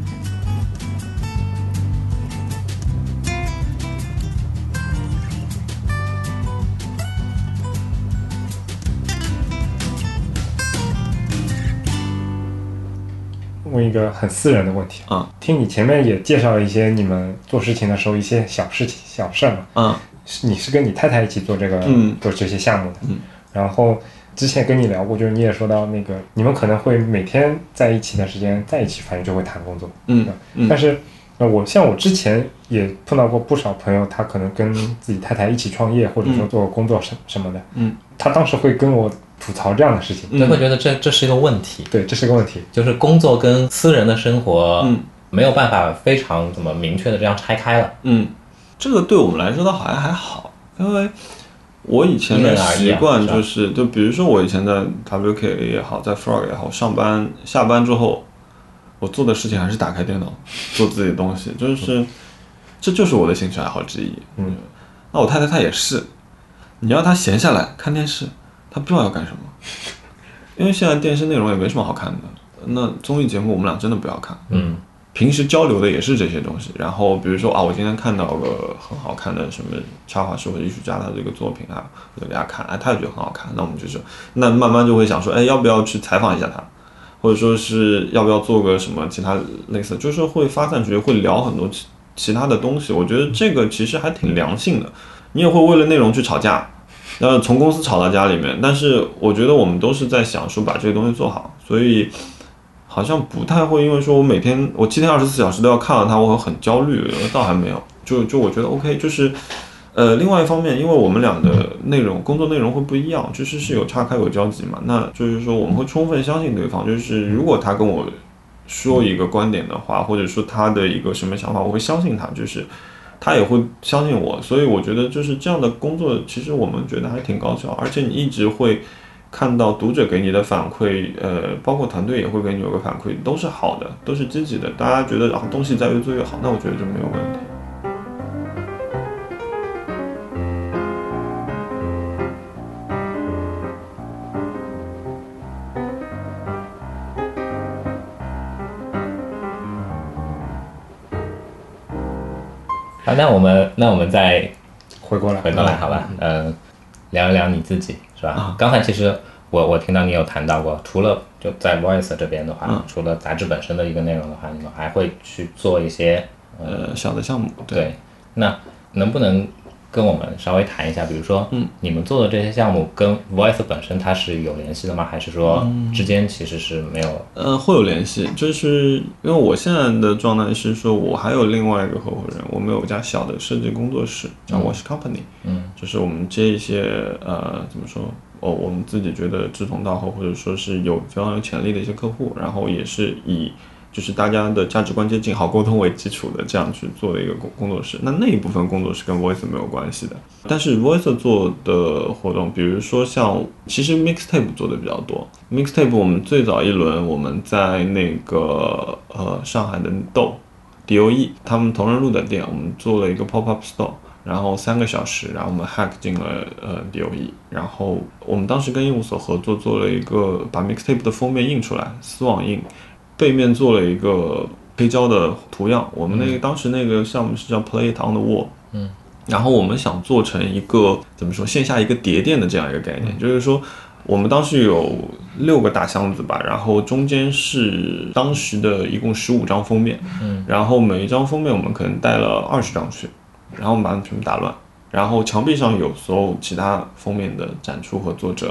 问一个很私人的问题啊、嗯， 听你前面也介绍了一些你们做事情的时候一些小事情、小事嘛， 嗯， 你是跟你太太一起做这个， 嗯， 做这些项目的， 嗯， 然后之前跟你聊过，就是你也说到那个你们可能会每天在一起的时间在一起，反正就会谈工作， 嗯，嗯但是呃，我像我之前也碰到过不少朋友，他可能跟自己太太一起创业，或者说做工作什什么的， 嗯， 他当时会跟我吐槽这样的事情， 就会觉得这这是一个问题， 对，这是个问题， 就是工作跟私人的生活， 嗯， 没有办法非常怎么明确的这样拆开了， 嗯，这个对我们来说倒好像还好，因为我以前的习惯就是，就比如说我以前在 W K A 也好，在 Frog 也好，上班下班之后，我做的事情还是打开电脑做自己的东西，就是这就是我的兴趣爱好之一。 嗯， 那我太太她也是，你要她闲下来看电视，她不知道要干什么，因为现在电视内容也没什么好看的。那综艺节目我们俩真的不要看。 嗯。 平时交流的也是这些东西，然后比如说啊，我今天看到个很好看的什么插画师或者艺术家他的一个作品啊，我就给他看，哎，他也觉得很好看，那我们就是那慢慢就会想说，哎，要不要去采访一下他，或者说是要不要做个什么其他类似，就是会发散出去，会聊很多其其他的东西。我觉得这个其实还挺良性的，你也会为了内容去吵架，然后从公司吵到家里面，但是我觉得我们都是在想说把这个东西做好，所以。好像不太会，因为说我每天我七天二十四小时都要看到它，我会很焦虑。倒还没有，就就我觉得 OK， 就是，呃，另外一方面，因为我们俩的内容工作内容会不一样，就是是有岔开有交集嘛。那就是说我们会充分相信对方，就是如果他跟我说一个观点的话，或者说他的一个什么想法，我会相信他，就是他也会相信我。所以我觉得就是这样的工作，其实我们觉得还挺高效，而且你一直会。看到读者给你的反馈，呃，包括团队也会给你有个反馈，都是好的，都是积极的。大家觉得啊，东西在越做越好，那我觉得就没有问题。 好，那我们那我们再回过来， 回过来，好吧，嗯、呃，聊一聊你自己。是吧？啊、刚才其实我我听到你有谈到过，除了就在 Voice 这边的话，嗯、除了杂志本身的一个内容的话，你们还会去做一些呃小的项目。 对，对那能不能跟我们稍微谈一下，比如说，嗯，你们做的这些项目跟 Voice 本身它是有联系的吗？还是说之间其实是没有？ 嗯、呃，会有联系，就是因为我现在的状态是说，我还有另外一个合伙人，我们有一家小的设计工作室叫 Wash Company，嗯，就是我们接一些呃怎么说，哦，我们自己觉得志同道合或者说是有非常有潜力的一些客户，然后也是以。就是大家的价值观接近、好沟通为基础的，这样去做的一个工工作室。那那一部分工作是跟 Voice 没有关系的，但是 Voice 做的活动，比如说像其实 Mixtape 做的比较多。Mixtape 我们最早一轮我们在那个呃上海的豆 D O E 他们同仁路的店，我们做了一个 Pop Up Store， 然后三个小时，然后我们 hack 进了呃 D O E， 然后我们当时跟印务所合作做了一个把 Mixtape 的封面印出来，丝网印。背面做了一个黑胶的图样，我们那个、嗯、当时那个项目是叫 Play It on the Wall， 嗯，然后我们想做成一个怎么说线下一个碟店的这样一个概念，嗯、就是说我们当时有六个大箱子吧，然后中间是当时的一共十五张封面，嗯，然后每一张封面我们可能带了二十张去，然后把它全部打乱，然后墙壁上有所有其他封面的展出和作者。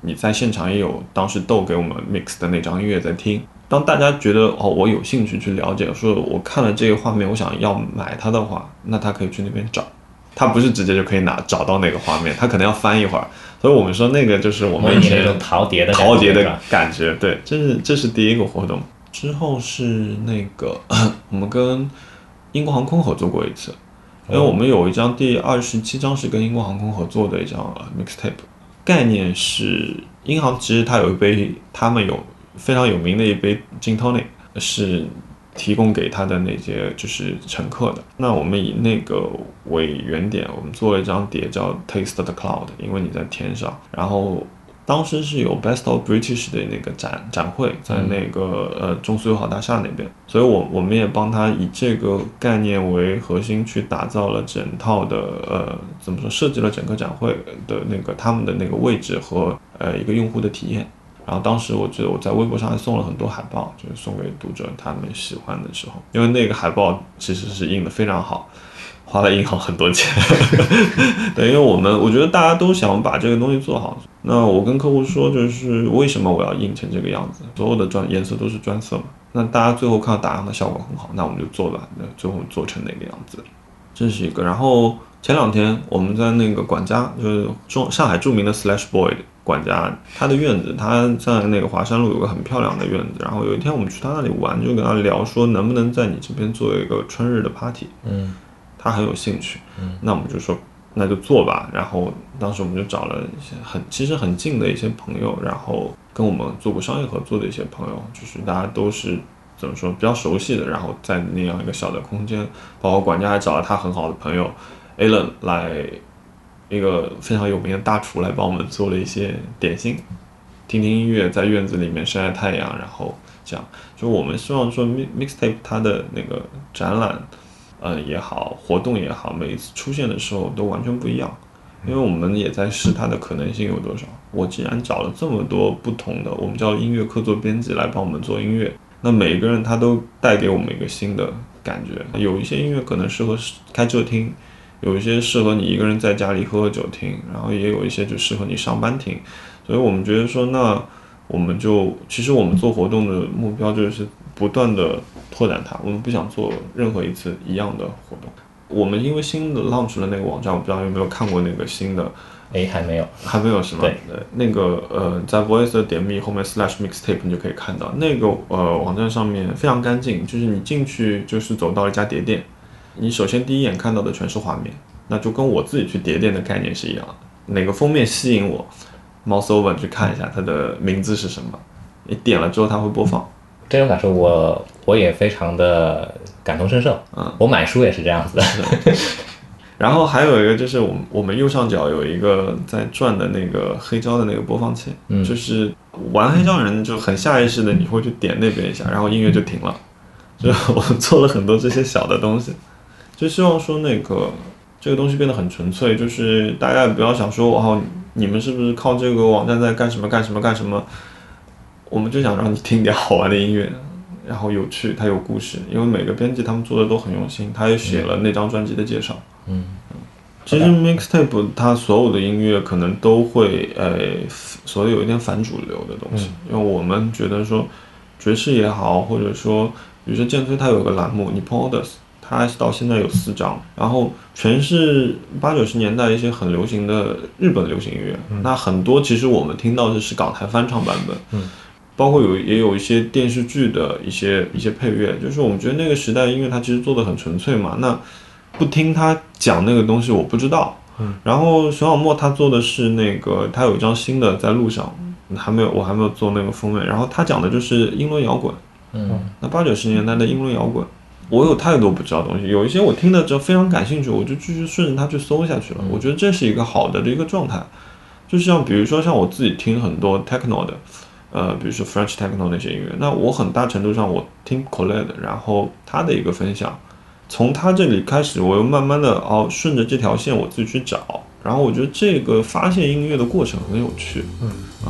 你在现场也有当时豆给我们 mix 的那张音乐在听。当大家觉得哦，我有兴趣去了解，说我看了这个画面，我想要买它的话，那他可以去那边找，他不是直接就可以拿找到那个画面，他可能要翻一会儿。所以我们说那个就是我们以前那种陶碟的陶碟的感觉，对，这是这是第一个活动。之后是那个我们跟英国航空合作过一次，因为我们有一张第二十七张是跟英国航空合作的一张 mixtape， 概念是英航其实它有一杯他们有非常有名的一杯 Gin Tonic 是提供给他的那些就是乘客的。那我们以那个为原点，我们做了一张碟叫 Taste the Cloud， 因为你在天上。然后当时是有 Best of British 的那个展展会，在那个呃中苏友好大厦那边，所以我我们也帮他以这个概念为核心去打造了整套的呃怎么说设计了整个展会的那个他们的那个位置和呃一个用户的体验。然后当时我觉得我在微博上还送了很多海报，就是送给读者他们喜欢的时候，因为那个海报其实是印得非常好，花了银行很多钱。对，因为我们我觉得大家都想把这个东西做好。那我跟客户说，就是为什么我要印成这个样子？所有的专颜色都是专色嘛。那大家最后看到打样的效果很好，那我们就做吧。那最后做成那个样子，这是一个。然后前两天我们在那个管家，就是中上海著名的 Slash Boy 管家，他的院子，他在那个华山路有个很漂亮的院子。然后有一天我们去他那里玩，就跟他聊说，能不能在你这边做一个春日的 party？ 嗯，他很有兴趣。嗯，那我们就说那就做吧。然后当时我们就找了一些很其实很近的一些朋友，然后跟我们做过商业合作的一些朋友，就是大家都是怎么说比较熟悉的，然后在那样一个小的空间，包括管家还找了他很好的朋友 Alan 来。一个非常有名的大厨来帮我们做了一些点心，听听音乐，在院子里面晒晒太阳，然后这样，就我们希望说 mixtape 它的那个展览，呃也好，活动也好，每一次出现的时候都完全不一样，因为我们也在试它的可能性有多少。我既然找了这么多不同的，我们叫音乐客座编辑来帮我们做音乐，那每一个人他都带给我们一个新的感觉。有一些音乐可能适合开车听。有一些适合你一个人在家里喝喝酒听，然后也有一些就适合你上班听，所以我们觉得说，那我们就其实我们做活动的目标就是不断的拓展它，我们不想做任何一次一样的活动。我们因为新的 launch 了那个网站，我不知道有没有看过那个新的， 哎，还没有， 还没有是吗？ 对， 那个呃，在 voice 点 me 后面 slash mixtape 你就可以看到那个呃网站上面非常干净，就是你进去就是走到一家碟店。你首先第一眼看到的全是画面，那就跟我自己去碟店的概念是一样的。哪个封面吸引我 ，mouse over 去看一下它的名字是什么，你点了之后它会播放。 这种感受我我也非常的感同身受。嗯，我买书也是这样子的。 然后还有一个就是我们我们右上角有一个在转的那个黑胶的那个播放器，嗯，就是玩黑胶人就很下意识的你会去点那边一下，然后音乐就停了。就我们做了很多这些小的东西。就希望说那个这个东西变得很纯粹，就是大家也不要想说哦，你们是不是靠这个网站在干什么干什么干什么？我们就想让你听点好玩的音乐，然后有趣，它有故事。因为每个编辑他们做的都很用心，他也写了那张专辑的介绍。嗯，其实 mixtape 它所有的音乐可能都会呃，所有有一点反主流的东西，因为我们觉得说爵士也好，或者说比如说剑推它有个栏目 Nippon Odas。它到现在有四张，然后全是八九十年代一些很流行的日本流行音乐。嗯、那很多其实我们听到的是港台翻唱版本，嗯，包括有也有一些电视剧的一些一些配乐，就是我们觉得那个时代音乐它其实做的很纯粹嘛。那不听他讲那个东西，我不知道。嗯，然后熊小莫他做的是那个，他有一张新的在路上，还没有我还没有做那个封面，然后他讲的就是英伦摇滚。嗯，那八九十年代的英伦摇滚。我有太多不知道的东西，有一些我听了之后非常感兴趣，我就继续顺着它去搜下去了。我觉得这是一个好的一个状态，就像比如说像我自己听很多 techno 的，呃，比如说 French techno 那些音乐，那我很大程度上我听 Colette， 然后他的一个分享，从他这里开始，我又慢慢的哦顺着这条线我自己去找，然后我觉得这个发现音乐的过程很有趣，嗯啊。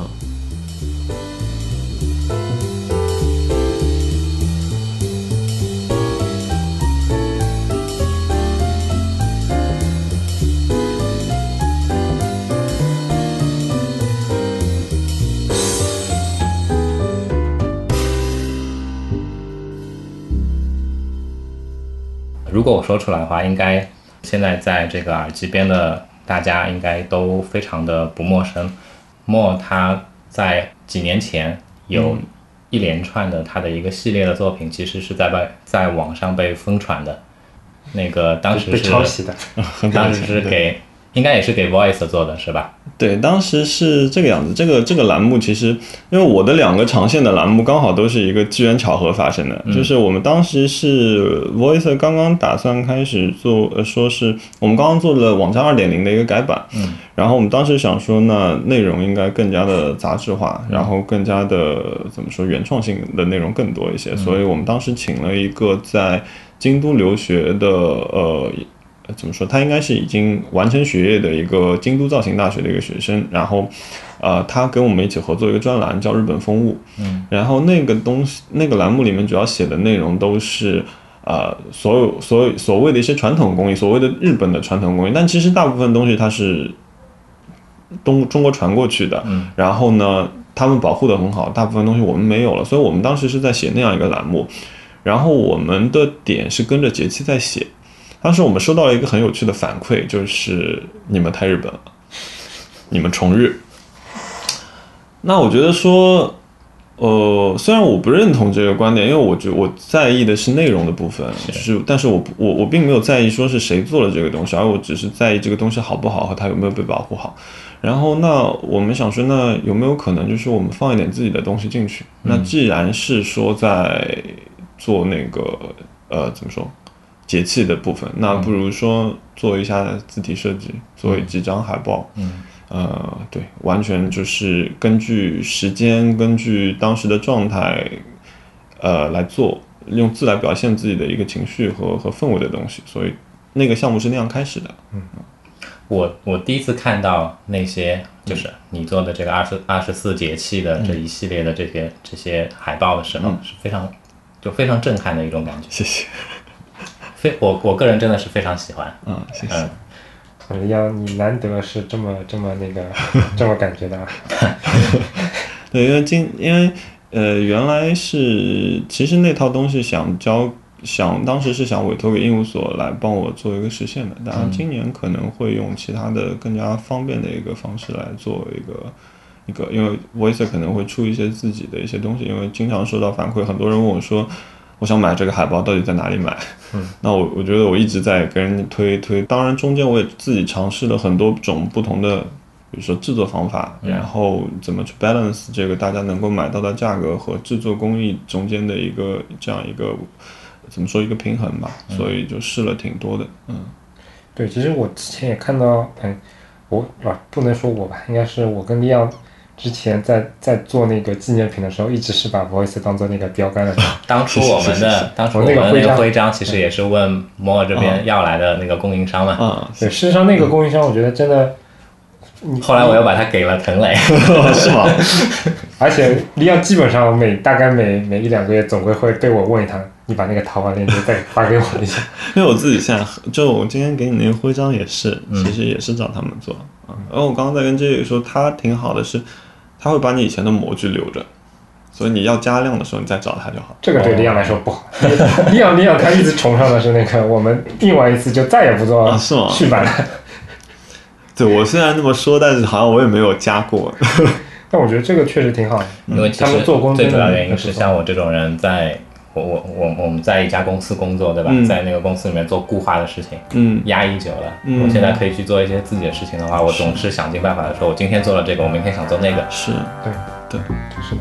如果我说出来的话，应该现在在这个耳机边的大家应该都非常的不陌生。More 他在几年前有一连串的他的一个系列的作品，其实是在被在网上被疯传的。那个当时是被抄袭的， 当时是给应该也是给 Voice 做的是吧？ 对，当时是这个样子。这个这个栏目其实，因为我的两个长线的栏目刚好都是一个机缘巧合发生的，嗯、就是我们当时是 Voice 刚刚打算开始做，呃，说是我们刚刚做了网站 二点零 的一个改版， 嗯， 然后我们当时想说，那内容应该更加的杂志化，然后更加的怎么说原创性的内容更多一些，嗯、所以我们当时请了一个在京都留学的呃。怎么说？他应该是已经完成学业的一个京都造型大学的一个学生，然后，呃，他跟我们一起合作一个专栏叫《日本风物》， 嗯， 然后那个东西，那个栏目里面主要写的内容都是，呃，所有所有所谓的一些传统工艺，所谓的日本的传统工艺，但其实大部分东西它是东中国传过去的， 嗯， 然后呢，他们保护得很好，大部分东西我们没有了，所以我们当时是在写那样一个栏目，然后我们的点是跟着节气在写。当时我们收到了一个很有趣的反馈，就是你们太日本了，你们崇日。那我觉得说，呃，虽然我不认同这个观点，因为我觉得我在意的是内容的部分，就是但是我我我并没有在意说是谁做了这个东西，而我只是在意这个东西好不好和它有没有被保护好。然后那我们想说，那有没有可能就是我们放一点自己的东西进去？ 嗯、 那既然是说在做那个呃怎么说？节气的部分，那不如说做一下字体设计，做几张海报， 嗯， 呃，对，完全就是根据时间，根据当时的状态，呃，来做，用字来表现自己的一个情绪和和氛围的东西，所以那个项目是那样开始的。 嗯，我我第一次看到那些就是你做的这个二十二十四节气的这一系列的这些、嗯、这些海报的时候， 嗯、 是非常就非常震撼的一种感觉。 谢谢。 我我个人真的是非常喜欢， 嗯，谢谢。 嗯， 我觉得你难得是这么这么那个这么感觉的。 对，因为今因为呃原来是其实那套东西想交想当时是想委托给应务所来帮我做一个实现的，当然今年可能会用其他的更加方便的一个方式来做一个一个，因为 Voice 可能会出一些自己的一些东西，因为经常收到反馈，很多人问我说。我想买这个海报，到底在哪里买？ 嗯， 那我我觉得我一直在跟人推推，当然中间我也自己尝试了很多种不同的，比如说制作方法， 嗯、 然后怎么去 balance 这个大家能够买到的价格和制作工艺中间的一个这样一个怎么说一个平衡吧， 嗯、 所以就试了挺多的。嗯， 对，其实我之前也看到，嗯，我啊不能说我吧，应该是我跟利昂。之前在在做那个纪念品的时候，一直是把 Voice 当做那个标杆的。 当初我们的当初我们的那个徽章，其实也是问摩尔这边要来的那个供应商嘛。 啊， 对，事实上那个供应商，我觉得真的。 后来我又把它给了滕磊， 是吗？ 而且利昂基本上每大概每每一两个月总归会被我问一趟，你把那个淘宝链接再发给我一下。 因为我自己现在就我今天给你那个徽章也是，其实也是找他们做啊。然后我刚刚在跟这个说，他挺好的是。他会把你以前的模具留着，所以你要加量的时候你再找他就好。 这个对利昂来说不好。利昂利昂他一直崇尚的是那个我们印完一次就再也不做续版了。 啊、对，我虽然那么说，但是好像我也没有加过。 但我觉得这个确实挺好的， 因为其实最主要原因是像我这种人在。我我我我们在一家公司工作，对吧？ 嗯、 在那个公司里面做固化的事情， 嗯， 压抑久了。 嗯， 我现在可以去做一些自己的事情的话，我总是想尽办法的说，我今天做了这个，我明天想做那个。 是， 对， 对， 是的。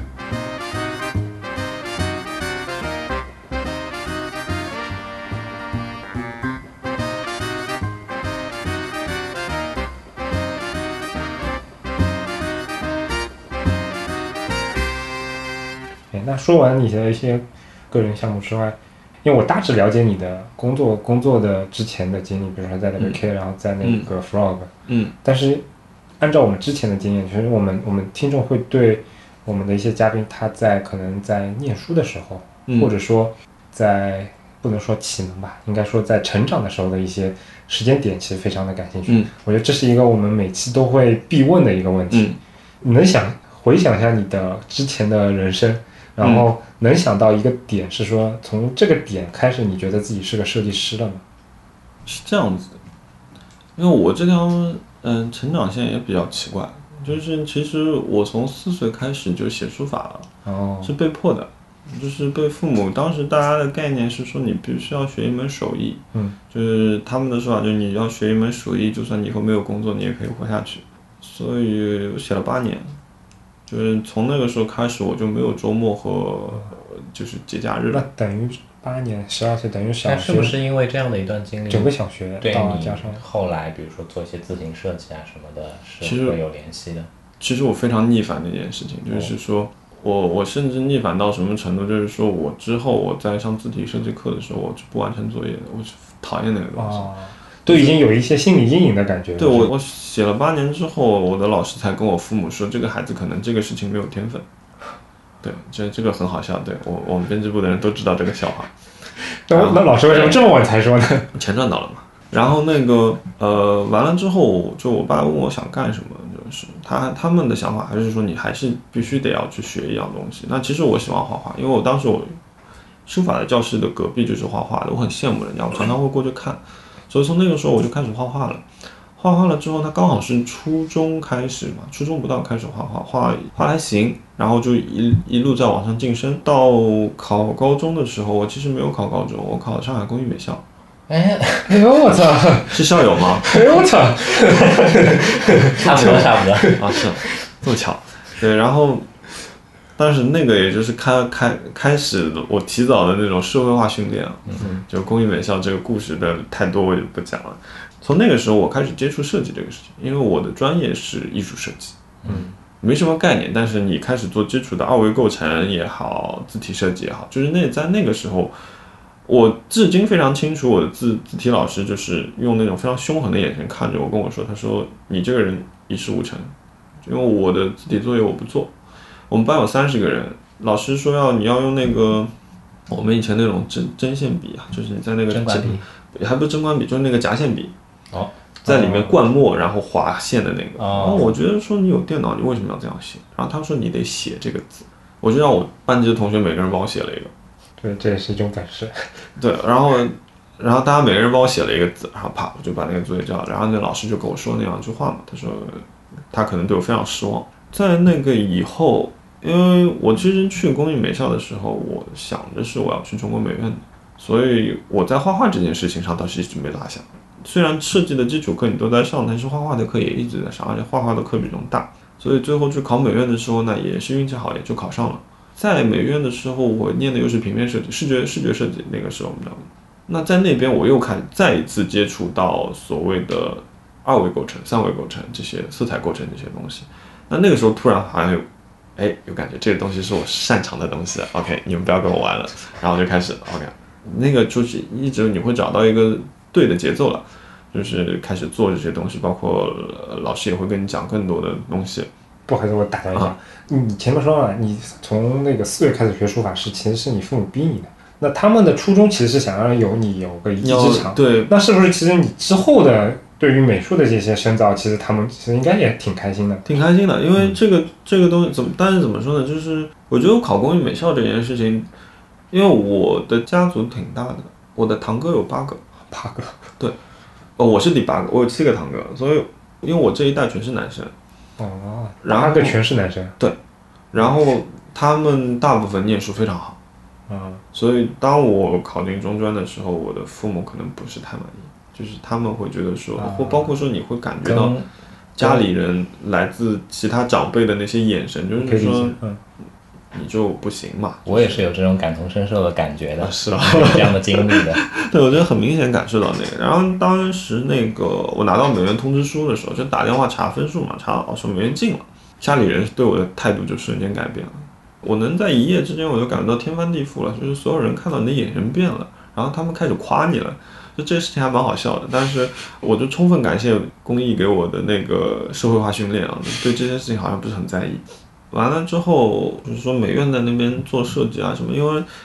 那说完你的一些个人项目之外，因为我大致了解你的工作工作的之前的经历，比如说在 W K，、嗯、然后在那个 Frog， 嗯， 但是按照我们之前的经验，其实我们我们听众会对我们的一些嘉宾，他在可能在念书的时候， 嗯、 或者说在不能说启蒙吧，应该说在成长的时候的一些时间点，其实非常的感兴趣。 嗯， 我觉得这是一个我们每期都会必问的一个问题。 嗯， 你能想回想一下你的之前的人生？ 然后能想到一个点是说，从这个点开始，你觉得自己是个设计师了吗？ 是这样子的，因为我这条嗯成长线也比较奇怪，就是其实我从四岁开始就写书法了， 哦， 是被迫的。就是被父母当时大家的概念是说你必须要学一门手艺， 嗯， 就是他们的说法就是你要学一门手艺，就算你以后没有工作，你也可以活下去。所以我写了八年，就是从那个时候开始我就没有周末和就是节假日。 那等于八年，十二岁等于小学。 是不是因为这样的一段经历， 整个小学对你到加上后来比如说做一些字形设计啊什么的， 其实是会有联系的？ 其实我非常逆反这件事情，就是说。我我甚至逆反到什么程度，就是说我之后我在上字体设计课的时候，我是不完成作业的，我是讨厌那个东西， 哦，都已经有一些心理阴影的感觉。 对，我我写了八年之后，我的老师才跟我父母说，这个孩子可能这个事情没有天分。对，这这个很好笑，对我我们编辑部的人都知道这个笑话。 那那老师为什么这么晚才说呢？ 钱赚到了嘛。然后那个呃，完了之后，就我爸问我想干什么，就是他他们的想法还是说你还是必须得要去学一样东西。那其实我喜欢画画，因为我当时我书法的教室的隔壁就是画画的，我很羡慕人家，我常常会过去看。所以从那个时候我就开始画画了。画画了之后，他刚好是初中开始嘛，初中不到开始画画，画画还行，然后就一一路在往上晋升。到考高中的时候，我其实没有考高中，我考上海工艺美校。 哎，哎呦我操！ 是校友吗？ 哎呦我操！ 差不多差不多啊，是这么巧。对，然后，但是那个也就是开开开始我提早的那种社会化训练啊，嗯，就工艺美校这个故事的太多我就不讲了。从那个时候我开始接触设计这个事情，因为我的专业是艺术设计，嗯，没什么概念，但是你开始做基础的二维构成也好，字体设计也好，就是那在那个时候。我至今非常清楚，我的字字体老师就是用那种非常凶狠的眼神看着我，跟我说：“他说你这个人一事无成，因为我的字体作业我不做。我们班有三十个人，老师说要你要用那个我们以前那种针针线笔啊，就是你在那个针管笔， 还不是针管笔，就是那个夹线笔， 哦， 在里面灌墨然后划线的那个。 哦， 然后我觉得说你有电脑，你为什么要这样写？然后他说你得写这个字，我就让我班级的同学每个人帮我写了一个。” 对，这也是一种本事。 对，然后，然后大家每个人帮我写了一个字，然后啪，我就把那个作业交了。然后那老师就跟我说那两句话嘛，他说他可能对我非常失望。在那个以后，因为我其实去工艺美校的时候，我想的是我要去中国美院的，所以我在画画这件事情上倒是一直没落下。虽然设计的基础课你都在上，但是画画的课也一直在上，而且画画的课比重大，所以最后去考美院的时候呢，也是运气好，也就考上了。在美院的时候，我念的又是平面设计、视觉视觉设计，那个时候我们知道吗？那在那边我又开始再一次接触到所谓的二维构成、三维构成这些色彩构成这些东西。那那个时候突然好像有，哎，有感觉这个东西是我擅长的东西。OK， 你们不要跟我玩了，然后就开始 OK， 那个就是一直你会找到一个对的节奏了，就是开始做这些东西，包括老师也会跟你讲更多的东西。 不好意思，我打断一下，啊、你前面说了，你从那个四岁开始学书法是其实是你父母逼你的，那他们的初衷其实是想让有你有个一技之长， 对， 那是不是其实你之后的对于美术的这些深造，其实他们其实应该也挺开心的， 挺开心的，因为这个、嗯、这个东西怎么，但是怎么说呢？就是我觉得我考工艺美校这件事情，因为我的家族挺大的，我的堂哥有八个， 八个， 对，哦，我是第八个，我有七个堂哥，所以因为我这一代全是男生。 哦，八个全是男生。 对，然后他们大部分念书非常好， 啊、嗯， 所以当我考进中专的时候，我的父母可能不是太满意，就是他们会觉得说， 啊、 或包括说你会感觉到家里人来自其他长辈的那些眼神，就是说， 嗯， 你就不行嘛。 我也是有这种感同身受的感觉的， 啊、是吧？ 有这样的经历的。 对，我觉得很明显感受到那个。然后当时那个我拿到美院通知书的时候，就打电话查分数嘛，查哦说美院进了，家里人对我的态度就瞬间改变了。我能在一夜之间我就感觉到天翻地覆了，就是所有人看到你的眼神变了，然后他们开始夸你了。就这事情还蛮好笑的，但是我就充分感谢公益给我的那个社会化训练啊，对这些事情好像不是很在意。完了之后就是说美院在那边做设计啊什么，因为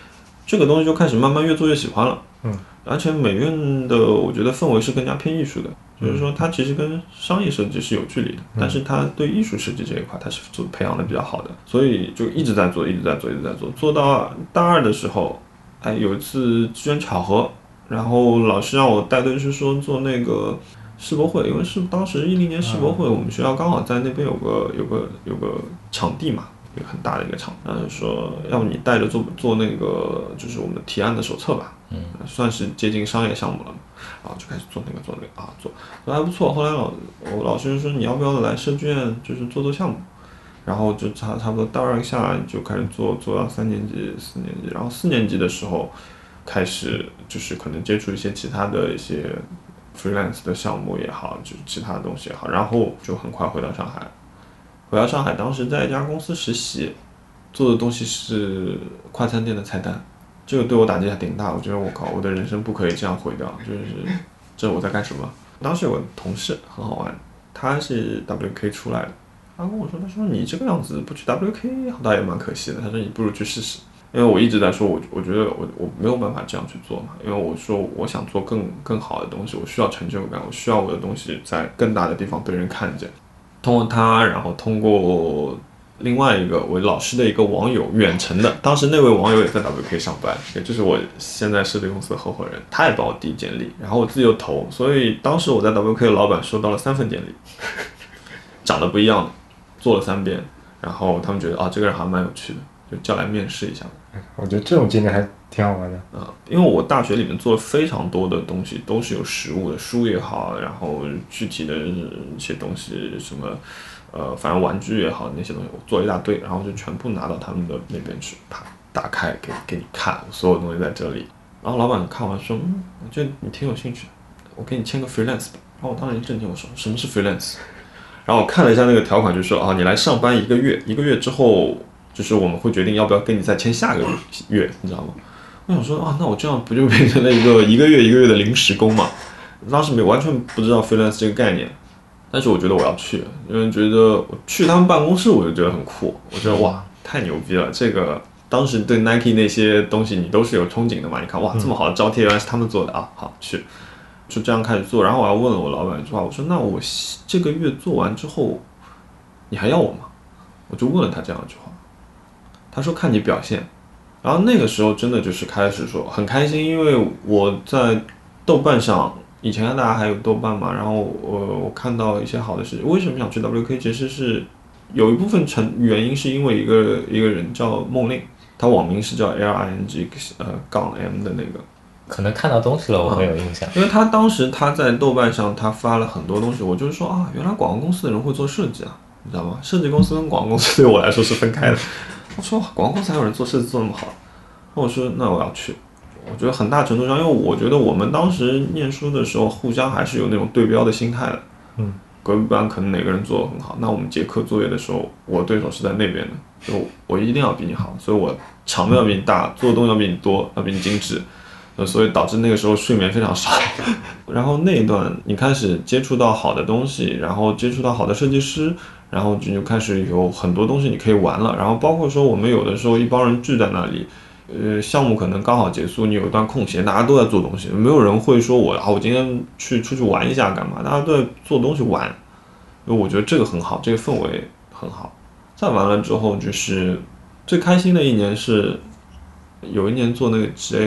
这个东西就开始慢慢越做越喜欢了。 嗯， 而且美院的我觉得氛围是更加偏艺术的，就是说它其实跟商业设计是有距离的，嗯、但是它对艺术设计这一块它是做培养的比较好的，所以就一直在做，一直在做，一直在做，做到大二的时候，哎，有一次机缘巧合，然后老师让我带队是说做那个世博会，因为是当时一零年世博会，我们学校刚好在那边有个有个有个场地嘛。一个很大的一个厂，然后说要不你带着做做那个就是我们的提案的手册吧，嗯，算是接近商业项目了，然后就开始做那个做那个啊做，做还不错。后来老我老师就说你要不要来设计院就是做做项目，然后就差差不多大二下就开始做做到三年级四年级，然后四年级的时候开始就是可能接触一些其他的一些 freelance 的项目也好，就是其他的东西也好，然后就很快回到上海。回到上海，当时在一家公司实习，做的东西是快餐店的菜单，这个对我打击还挺大。我觉得我靠，我的人生不可以这样毁掉，就是这我在干什么？当时有个同事很好玩，他是 W K 出来的，他跟我说，他说你这个样子不去 W K 倒也蛮可惜的，他说你不如去试试。因为我一直在说我我觉得我我没有办法这样去做嘛，因为我说我想做更更好的东西，我需要成就感，我需要我的东西在更大的地方被人看见。通过他，然后通过另外一个我老师的一个网友远程的，当时那位网友也在 W K 上班，也就是我现在设计公司的合伙人，他也帮我递简历，然后我自己又投，所以当时我在 W K 的老板收到了三份简历，长得不一样的，做了三遍，然后他们觉得啊这个人还蛮有趣的，就叫来面试一下。 我觉得这种经历还挺好玩的啊、呃，因为我大学里面做了非常多的东西，都是有实物的，书也好，然后具体的一些东西，什么，呃，反正玩具也好，那些东西我做了一大堆，然后就全部拿到他们的那边去，啪，打开给给你看，所有东西在这里。然后老板看完说，嗯，我觉得你挺有兴趣，我给你签个 freelance 吧。然后我当时一震惊，我说什么是 freelance？ 然后我看了一下那个条款，就说啊，你来上班一个月，一个月之后。就是我们会决定要不要跟你再签下个月，你知道吗？我想说啊，那我这样不就变成了一个一个月一个月的临时工嘛？当时没完全不知道 freelance 这个概念，但是我觉得我要去，因为觉得我去他们办公室我就觉得很酷，我觉得哇太牛逼了！这个当时对 Nike 那些东西你都是有憧憬的嘛？你看哇这么好的招贴原来是他们做的啊，好去，就这样开始做。然后我还问了我老板一句话，我说那我这个月做完之后，你还要我吗？我就问了他这样一句话。他说看你表现，然后那个时候真的就是开始说很开心，因为我在豆瓣上，以前大家还有豆瓣嘛，然后我我看到一些好的事情。为什么想去 W K？ 其实是有一部分成原因是因为一个一个人叫孟令，他网名是叫 L I N G 呃杠 M 的那个， 可能看到东西了我会有印象、 嗯，因为他当时他在豆瓣上他发了很多东西，我就是说啊，原来广告公司的人会做设计啊，你知道吗？设计公司跟广告公司对我来说是分开的。我说广告公司还有人做设计做那么好，那我说那我要去。我觉得很大程度上，因为我觉得我们当时念书的时候，互相还是有那种对标的心态的。 嗯， 隔壁班可能哪个人做得很好，那我们结课作业的时候，我对手是在那边的，就我一定要比你好，所以我场面要比你大，做的东西要比你多，要比你精致。所以导致那个时候睡眠非常少。然后那一段你开始接触到好的东西，然后接触到好的设计师，然后你就开始有很多东西你可以玩了。然后包括说我们有的时候一帮人聚在那里，呃，项目可能刚好结束，你有一段空闲，大家都在做东西，没有人会说我啊，我今天去出去玩一下干嘛？大家都在做东西玩，因为我觉得这个很好，这个氛围很好。再完了之后，就是最开心的一年是有一年做那个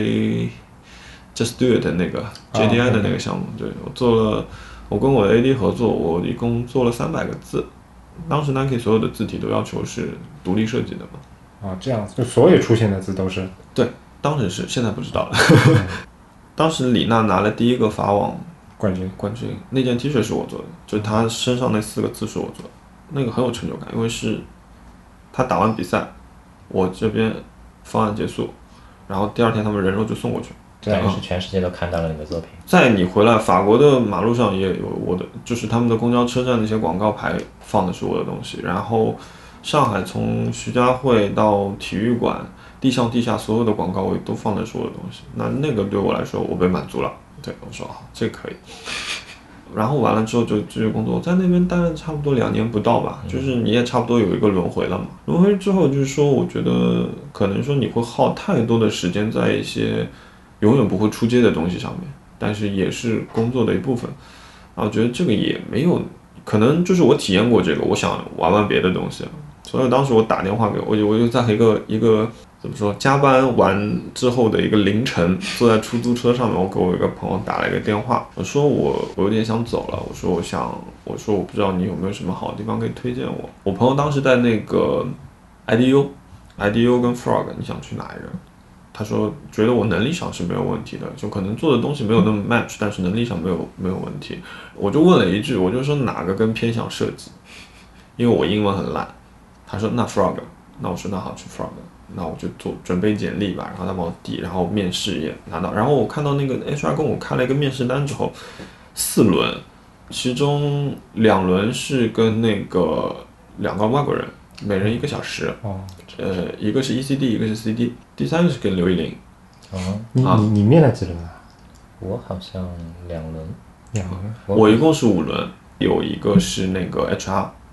J。Just Do It 的那个 J D I 的那个项目，对，我做了，我跟我的 A D 合作，我一共做了三百个字。当时 Nike 所有的字体都要求是独立设计的嘛。 啊，这样就所有出现的字都是？ 对，当时是，现在不知道了。当时李娜拿了第一个法网冠军， 冠军那件 T 恤是我做的，就是她身上那四个字是我做的，那个很有成就感，因为是她打完比赛，我这边方案结束，然后第二天他们人肉就送过去。 这样是全世界都看到了你的作品。 在你回来，法国的马路上也有我的，就是他们的公交车站那些广告牌放的是我的东西。然后上海从徐家汇到体育馆，地上地下所有的广告位都放的是我的东西。那那个对我来说，我被满足了。对我说好，这个可以。 然后完了之后就继续工作，在那边待了差不多两年不到吧，就是你也差不多有一个轮回了嘛。轮回之后就是说，我觉得可能说你会耗太多的时间在一些永远不会出街的东西上面，但是也是工作的一部分。啊，我觉得这个也没有，可能就是我体验过这个，我想玩玩别的东西，所以当时我打电话给我，我就在一个一个。怎么说？加班完之后的一个凌晨，坐在出租车上面，我给我一个朋友打了一个电话，我说我我有点想走了，我说我想，我说我不知道你有没有什么好的地方可以推荐我。我朋友当时在那个 I D U，I D U 跟 Frog， 你想去哪一个？他说觉得我能力上是没有问题的，就可能做的东西没有那么 match， 但是能力上没有没有问题。我就问了一句，我就说哪个更偏向设计？因为我英文很烂。他说那 Frog， 那我说那好去 Frog。那我就做准备简历吧，然后他帮我递，然后面试也拿到，然后我看到那个 H R 跟我开了一个面试单之后，四轮，其中两轮是跟那个两个外国人，每人一个小时，哦，呃，一个是 E C D， 一个是 C D， 第三个是跟刘一玲。 哦，你你你面了几轮啊？ 我好像两轮， 两轮， 我一共是五轮，有一个是那个 H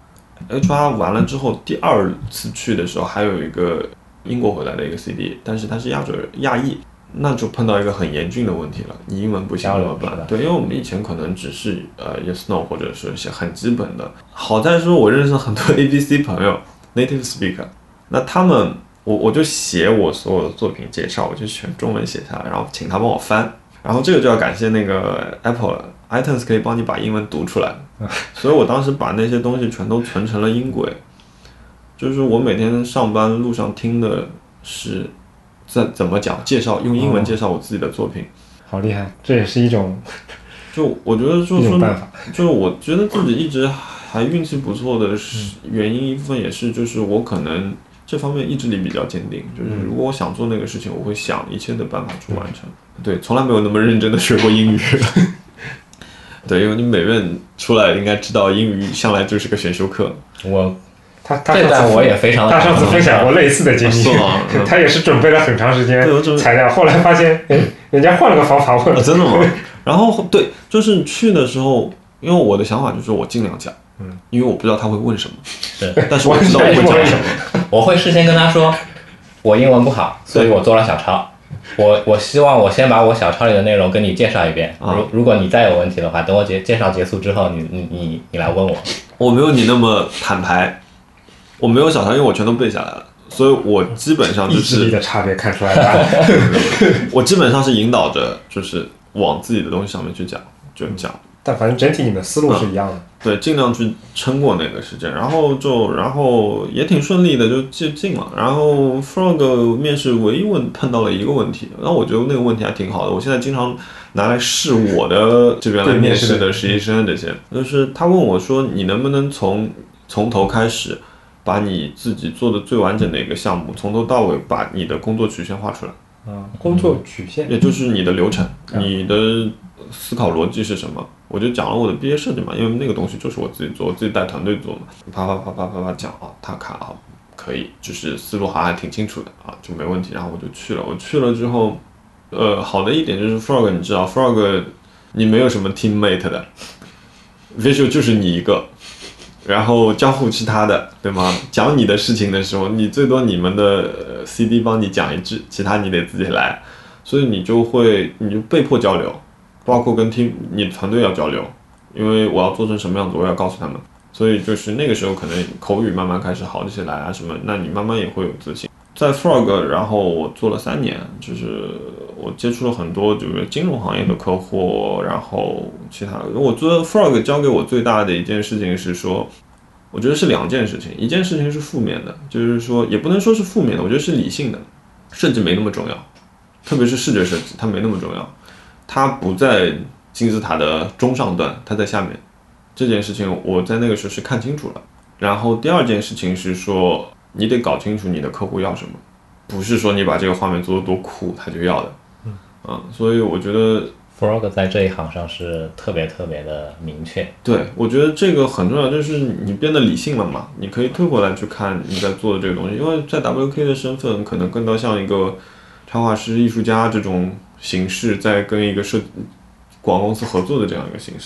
R，H R 完了之后，第二次去的时候还有一个。英国回来的一个 C D， 但是他是亚洲人亚裔，那就碰到一个很严峻的问题了。你英文不行怎么办？对，因为我们以前可能只是呃 yes no 或者是些很基本的。好在说我认识很多 A B C 朋友 native speaker， 那他们我我就写我所有的作品介绍，我就选中文写下来，然后请他帮我翻。然后这个就要感谢那个 Apple 了 ，iTunes 可以帮你把英文读出来，所以我当时把那些东西全都存成了音轨。就是我每天上班路上听的是在怎么讲介绍，用英文介绍我自己的作品， 哦、好厉害，这也是一种， 就我觉得就是一种办法， 就是我觉得自己一直还运气不错的原因，一部分也是就是我可能这方面意志力比较坚定，就是如果我想做那个事情，我会想一切的办法去完成。对，从来没有那么认真的学过英语。对，因为你美院出来应该知道，英语向来就是个选修课。 我。 他他这段我也非常， 他上次分享过类似的经历，啊嗯、他也是准备了很长时间材料，后来发现，哎，人家换了个方法问、 啊，真的吗？然后对，就是去的时候，因为我的想法就是我尽量讲，嗯，因为我不知道他会问什么， 是， 但是我知道我会讲什么， 我会事先跟他说，我英文不好，所以我做了小抄，我我希望我先把我小抄里的内容跟你介绍一遍， 啊、 如如果你再有问题的话，等我介介绍结束之后，你你你你来问我， 我没有你那么坦白。我没有小抄，因为我全都背下来了，所以我基本上就是意志力的差别看出来了。 我基本上是引导着，就是往自己的东西上面去讲，就讲。 但反正整体你的思路是一样的。嗯、 对，尽量去撑过那个时间，然后就，然后也挺顺利的，就就进了。然后 Frog 面试唯一问碰到了一个问题，然后我觉得那个问题还挺好的，我现在经常拿来试我的这边来面试的实习生这些，就是他问我说，你能不能从从头开始。把你自己做的最完整的一个项目，从头到尾把你的工作曲线画出来。 嗯，工作曲线， 也就是你的流程，嗯、你的思考逻辑是什么？我就讲了我的毕业设计嘛，因为那个东西就是我自己做，我自己带团队做嘛，啪啪啪啪啪啪讲啊，他看啊，可以，就是思路好像还挺清楚的啊，就没问题。然后我就去了，我去了之后，呃，好的一点就是 Frog， 你知道 Frog， 你没有什么 teammate 的 ，Visual 就是你一个。然后交互是他的，对吗？讲你的事情的时候，你最多你们的 C D 帮你讲一句，其他你得自己来，所以你就会你就被迫交流，包括跟 team 你团队要交流，因为我要做成什么样子，我要告诉他们，所以就是那个时候可能口语慢慢开始好起来啊什么，那你慢慢也会有自信。在 Frog， 然后我做了三年，就是我接触了很多就是金融行业的客户，然后其他的。我做 Frog 教给我最大的一件事情是说，我觉得是两件事情，一件事情是负面的，就是说也不能说是负面的，我觉得是理性的，设计没那么重要，特别是视觉设计，它没那么重要，它不在金字塔的中上段，它在下面。这件事情我在那个时候是看清楚了。然后第二件事情是说，你得搞清楚你的客户要什么，不是说你把这个画面做得多酷他就要的。嗯，啊，所以我觉得 Frog 在这一行上是特别特别的明确。 对，我觉得这个很重要，就是你变得理性了嘛，你可以推回来去看你在做的这个东西，因为在 W K 的身份可能更多像一个插画师、艺术家这种形式，在跟一个设广告公司合作的这样一个形式。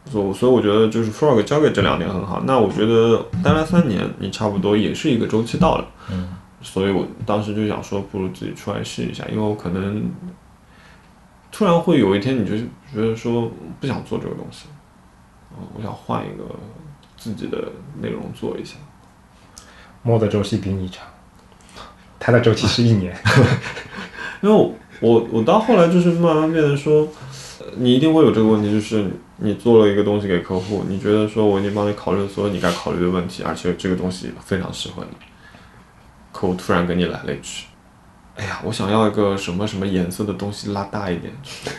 所所以我觉得就是 Frog 交给这两年很好。那我觉得待了三年，你差不多也是一个周期到了。 嗯， 所以我当时就想说，不如自己出来试一下，因为我可能突然会有一天，你就觉得说不想做这个东西，我想换一个自己的内容做一下。 摸的周期比你长，它的周期是一年。 因为我我我到后来就是慢慢变成说，你一定会有这个问题，就是你做了一个东西给客户，你觉得说我已经帮你考虑了所有你该考虑的问题，而且这个东西非常适合你，客户突然跟你来了一句，哎呀，我想要一个什么什么颜色的东西拉大一点，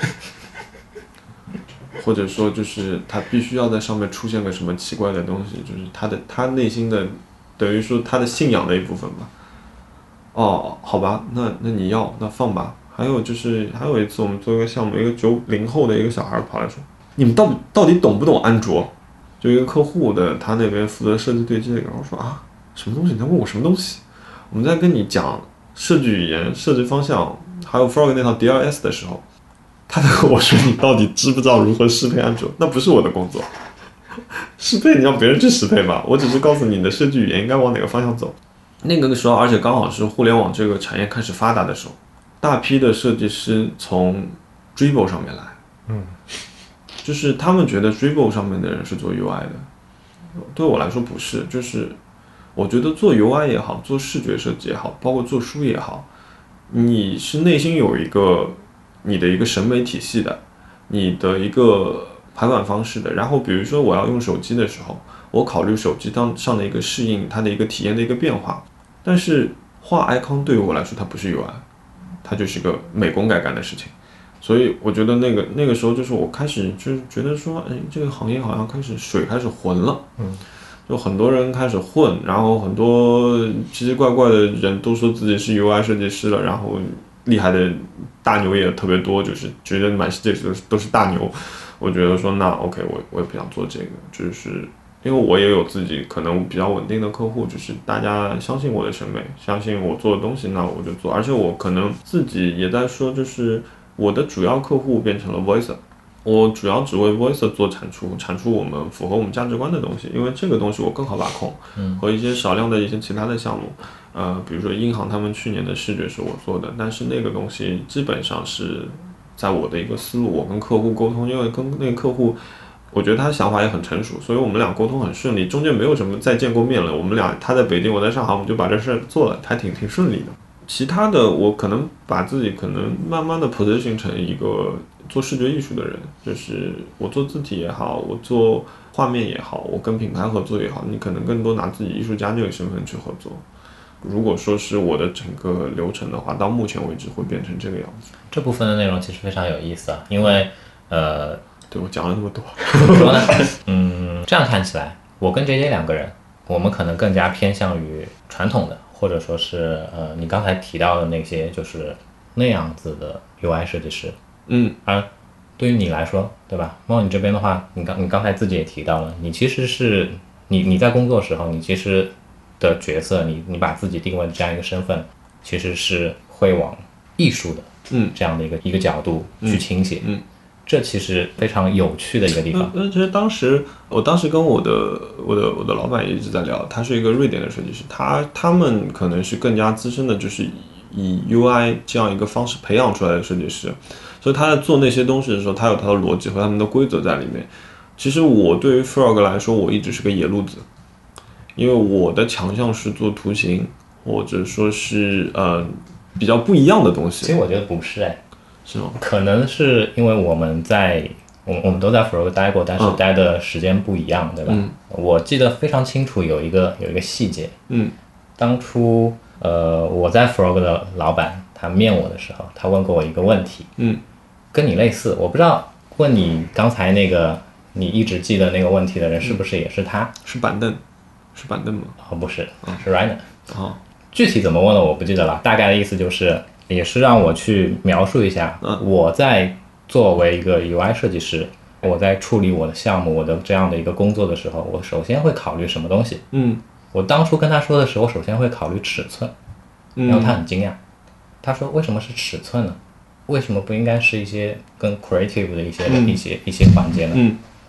或者说就是他必须要在上面出现个什么奇怪的东西，就是他的他内心的等于说他的信仰的一部分吧。哦，好吧，那那你要那放吧。还有就是还有一次我们做一个项目，一个九零后的一个小孩跑来说，你们到底到底懂不懂安卓？就一个客户的他那边负责设计对接的，然后说啊，什么东西？你在问我什么东西？我们在跟你讲设计语言、设计方向，还有 Frog 那套 D L S 的时候，他在跟我说你到底知不知道如何适配安卓？那不是我的工作，适配你让别人去适配吧，我只是告诉你的设计语言应该往哪个方向走。那个时候，而且刚好是互联网这个产业开始发达的时候，大批的设计师从 Dribble 上面来， 嗯， 就是他们觉得 Dribble 上面的人是做 U I 的，对我来说不是，就是我觉得做 U I 也好，做视觉设计也好，包括做书也好，你是内心有一个你的一个审美体系的，你的一个排版方式的。然后比如说我要用手机的时候，我考虑手机当上的一个适应，它的一个体验的一个变化。但是画 icon 对于我来说，它不是 U I， 它就是个美工改干的事情。所以我觉得那个那个时候就是我开始就是觉得说，哎，这个行业好像开始水开始浑了， 嗯， 就很多人开始混，然后很多奇奇怪怪的人都说自己是 U I 设计师了，然后厉害的大牛也特别多，就是觉得满世界都是都是大牛。我觉得说那 OK， 我我也不想做这个，就是因为我也有自己可能比较稳定的客户，就是大家相信我的审美，相信我做的东西，那我就做。而且我可能自己也在说，就是我的主要客户变成了 Voicer， 我主要只为 Voicer 做产出，产出我们符合我们价值观的东西，因为这个东西我更好把控。 嗯， 和一些少量的一些其他的项目，呃，比如说英航他们去年的视觉是我做的，但是那个东西基本上是在我的一个思路，我跟客户沟通，因为跟那个客户。我觉得他想法也很成熟，所以我们俩沟通很顺利，中间没有什么再见过面了。我们俩他在北京，我在上海，我们就把这事做了，还挺挺顺利的。其他的，我可能把自己可能慢慢的 position 成一个做视觉艺术的人，就是我做字体也好，我做画面也好，我跟品牌合作也好，你可能更多拿自己艺术家这个身份去合作。如果说是我的整个流程的话，到目前为止会变成这个样子。 这部分的内容其实非常有意思啊，因为呃。 对，我讲了那么多， 怎么说呢？嗯，这样看起来，我跟 J J 两个人，我们可能更加偏向于传统的，或者说是呃，你刚才提到的那些就是那样子的 U I 设计师。 嗯， 而对于你来说，对吧？猫你这边的话，你刚你刚才自己也提到了，你其实是你你在工作时候，你其实的角色，你你把自己定位的这样一个身份，其实是会往艺术的嗯这样的一个一个角度去倾斜。 嗯。嗯这其实非常有趣的一个地方。 那其实当时，我当时跟我的我的我的老板也一直在聊，他是一个瑞典的设计师，他他们可能是更加资深的，就是以 U I 这样一个方式培养出来的设计师，所以他在做那些东西的时候，他有他的逻辑和他们的规则在里面。其实我对于 Frog 来说，我一直是个野路子，因为我的强项是做图形，或者说是呃比较不一样的东西。 其实我觉得不是哎。 是吗？ 可能是因为我们在我们我们都在 Frog 待过，但是待的时间不一样，嗯、对吧？嗯、我记得非常清楚，有一个有一个细节， 嗯， 当初呃我在 Frog 的老板他面我的时候，他问过我一个问题， 嗯， 跟你类似，我不知道问你刚才那个你一直记得那个问题的人是不是也是他？ 嗯、是板凳，是板凳吗？ 哦，不是，是 Rainer。 哦， 具体怎么问的我不记得了，大概的意思就是。也是让我去描述一下，我在作为一个 U I 设计师，我在处理我的项目、我的这样的一个工作的时候，我首先会考虑什么东西？ 嗯， 我当初跟他说的时候，我首先会考虑尺寸，然后他很惊讶，他说为什么是尺寸呢？为什么不应该是一些更 creative 的一些、嗯、一些一些环节呢？ 嗯，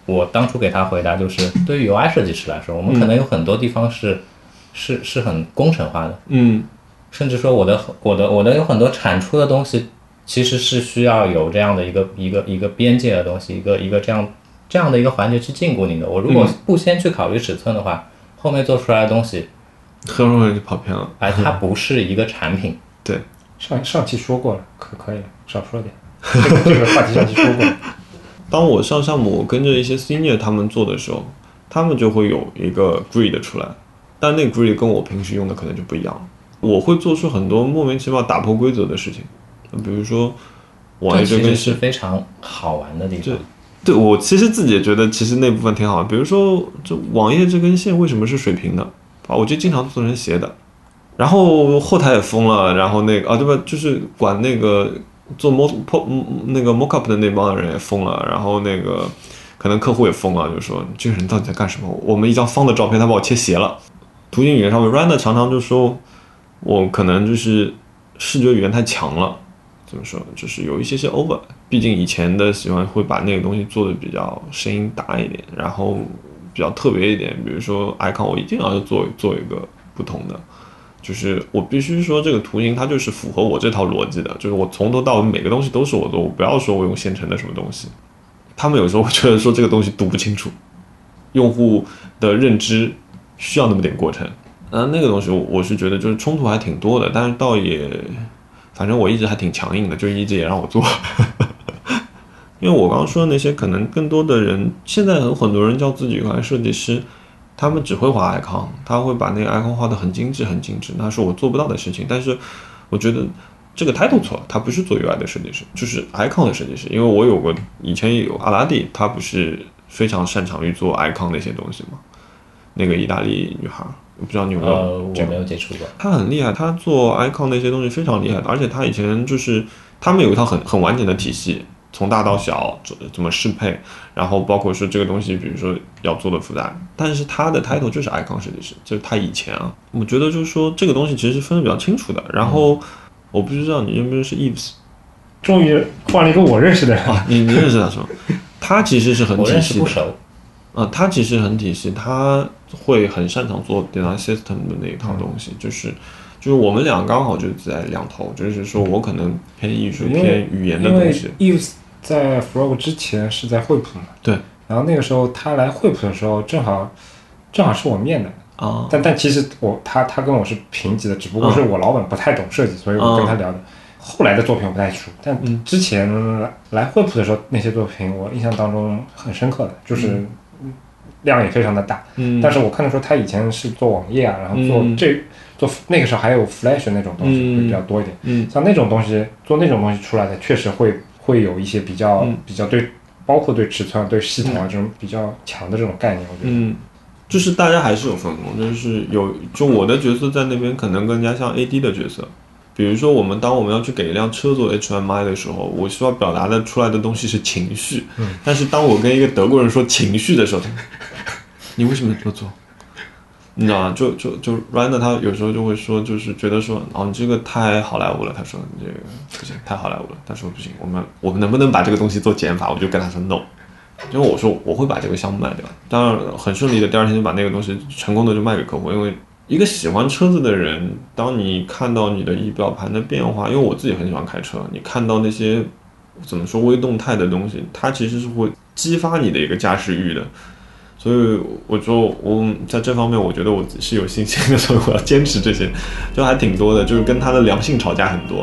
我当初给他回答就是，对于 U I 设计师来说，我们可能有很多地方是、嗯、是是很工程化的， 嗯， 甚至说我的我的我的有很多产出的东西，其实是需要有这样的一个一个一个边界的东西，一个一个这样这样的一个环节去禁锢你的。我如果不先去考虑尺寸的话，嗯、后面做出来的东西很容易就跑偏了。 哎，它不是一个产品。 对， 上上期说过了，可可以了，少说点。这个这个话题上期说过了。 当我上项目，我跟着一些 senior 他们做的时候，他们就会有一个 grid 出来，但那个 grid 跟我平时用的可能就不一样。我会做出很多莫名其妙打破规则的事情，比如说网页这根是非常好玩的地方。 对，对我其实自己也觉得，其实那部分挺好玩。比如说，这网页这根线为什么是水平的啊？我就经常做成斜的，然后后台也疯了，然后那个啊，对吧？就是管那个做 mo po 那个 mockup 的那帮人也疯了，然后那个可能客户也疯了，就说这个人到底在干什么？我们一张方的照片，他把我切斜了。图形语言上面 ，Randa 常常就说。我可能就是视觉语言太强了，怎么说？就是有一些些 over。毕竟以前的喜欢会把那个东西做的比较声音大一点，然后比较特别一点。比如说 icon， 我一定要做做一个不同的，就是我必须说这个图形它就是符合我这套逻辑的，就是我从头到尾每个东西都是我做，我不要说我用现成的什么东西。他们有时候会觉得说这个东西读不清楚，用户的认知需要那么点过程。呃，那个东西我我是觉得就是冲突还挺多的，但是倒也，反正我一直还挺强硬的，就一直也让我做。因为我刚刚说的那些，可能更多的人现在有很多人叫自己 U I 设计师，他们只会画 icon， 他会把那个 icon 画得很精致很精致，那是我做不到的事情。但是我觉得这个 title 错了，他不是做 U I 的设计师，就是 icon 的设计师。因为我有过以前也有阿拉蒂，他不是非常擅长于做 icon 那些东西吗？那个意大利女孩。我不知道你有没有、 呃，我没有接触过。 他很厉害，他做 icon 那些东西非常厉害的，而且他以前就是他们有一套很很完整的体系，从大到小怎么适配，然后包括说这个东西，比如说要做的复杂，但是他的 title 就是 icon 设计师，就是他以前啊，我觉得就是说这个东西其实是分得比较清楚的。然后、嗯、我不知道你认不认识 Eves， 终于换了一个我认识的人啊，你你认识他是吗？他其实是很体系的， 我认识不熟。 啊，他其实很体系，他会很擅长做 design system 的那一套东西，嗯、就是就是我们俩刚好就在两头，就是说我可能偏艺术、偏语言的东西。 因为 Eves 在 Frog 之前是在惠普嘛， 对。 然后那个时候他来惠普的时候，正好正好是我面的啊， 但但其实我他他跟我是平级的，只不过是我老板不太懂设计，所以我跟他聊的。啊、后来的作品我不太熟，但之前来来惠普的时候，那些作品我印象当中很深刻的，就是。嗯量也非常的大，嗯，但是我看得出他以前是做网页啊，然后做这、嗯、做那个时候还有 Flash 那种东西会比较多一点，嗯，像那种东西做那种东西出来的，确实会会有一些比较、嗯、比较对，包括对尺寸、对系统啊这种比较强的这种概念，我觉得， 嗯，就是大家还是有分工，就是有就我的角色在那边可能更加像 A D 的角色。比如说，我们当我们要去给一辆车做 H M I 的时候，我需要表达的出来的东西是情绪。嗯。但是当我跟一个德国人说情绪的时候，你为什么这么做？你知道吗？就就就 Randa 他有时候就会说，就是觉得说，哦，你这个太好莱坞了。他说你这个不行，太好莱坞了。他说不行，我们我们能不能把这个东西做减法？我就跟他说 no。因为我说我会把这个项目卖掉，当然很顺利的，第二天就把那个东西成功的就卖给客户，因为。一个喜欢车子的人，当你看到你的仪表盘的变化，因为我自己很喜欢开车，你看到那些怎么说微动态的东西，它其实是会激发你的一个驾驶欲的。所以我说我在这方面，我觉得我是有信心的，所以我要坚持这些，就还挺多的，就是跟他的良性吵架很多。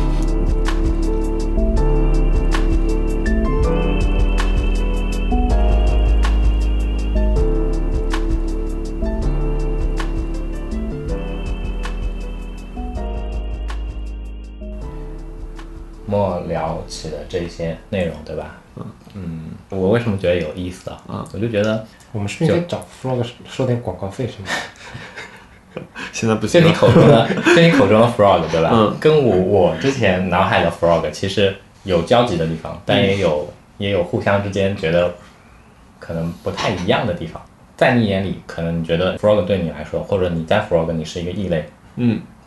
莫聊起的这些内容，对吧？嗯嗯，我为什么觉得有意思啊？啊，我就觉得我们是不是应该找 Frog 收点广告费是吗？ 现在不行。 就你口中的，就你口中的 Frog， 对吧？嗯，跟我我之前脑海的 Frog 其实有交集的地方，但也有、嗯、也有互相之间觉得可能不太一样的地方。在你眼里，可能你觉得 Frog 对你来说，或者你在 Frog 你是一个异类， 嗯，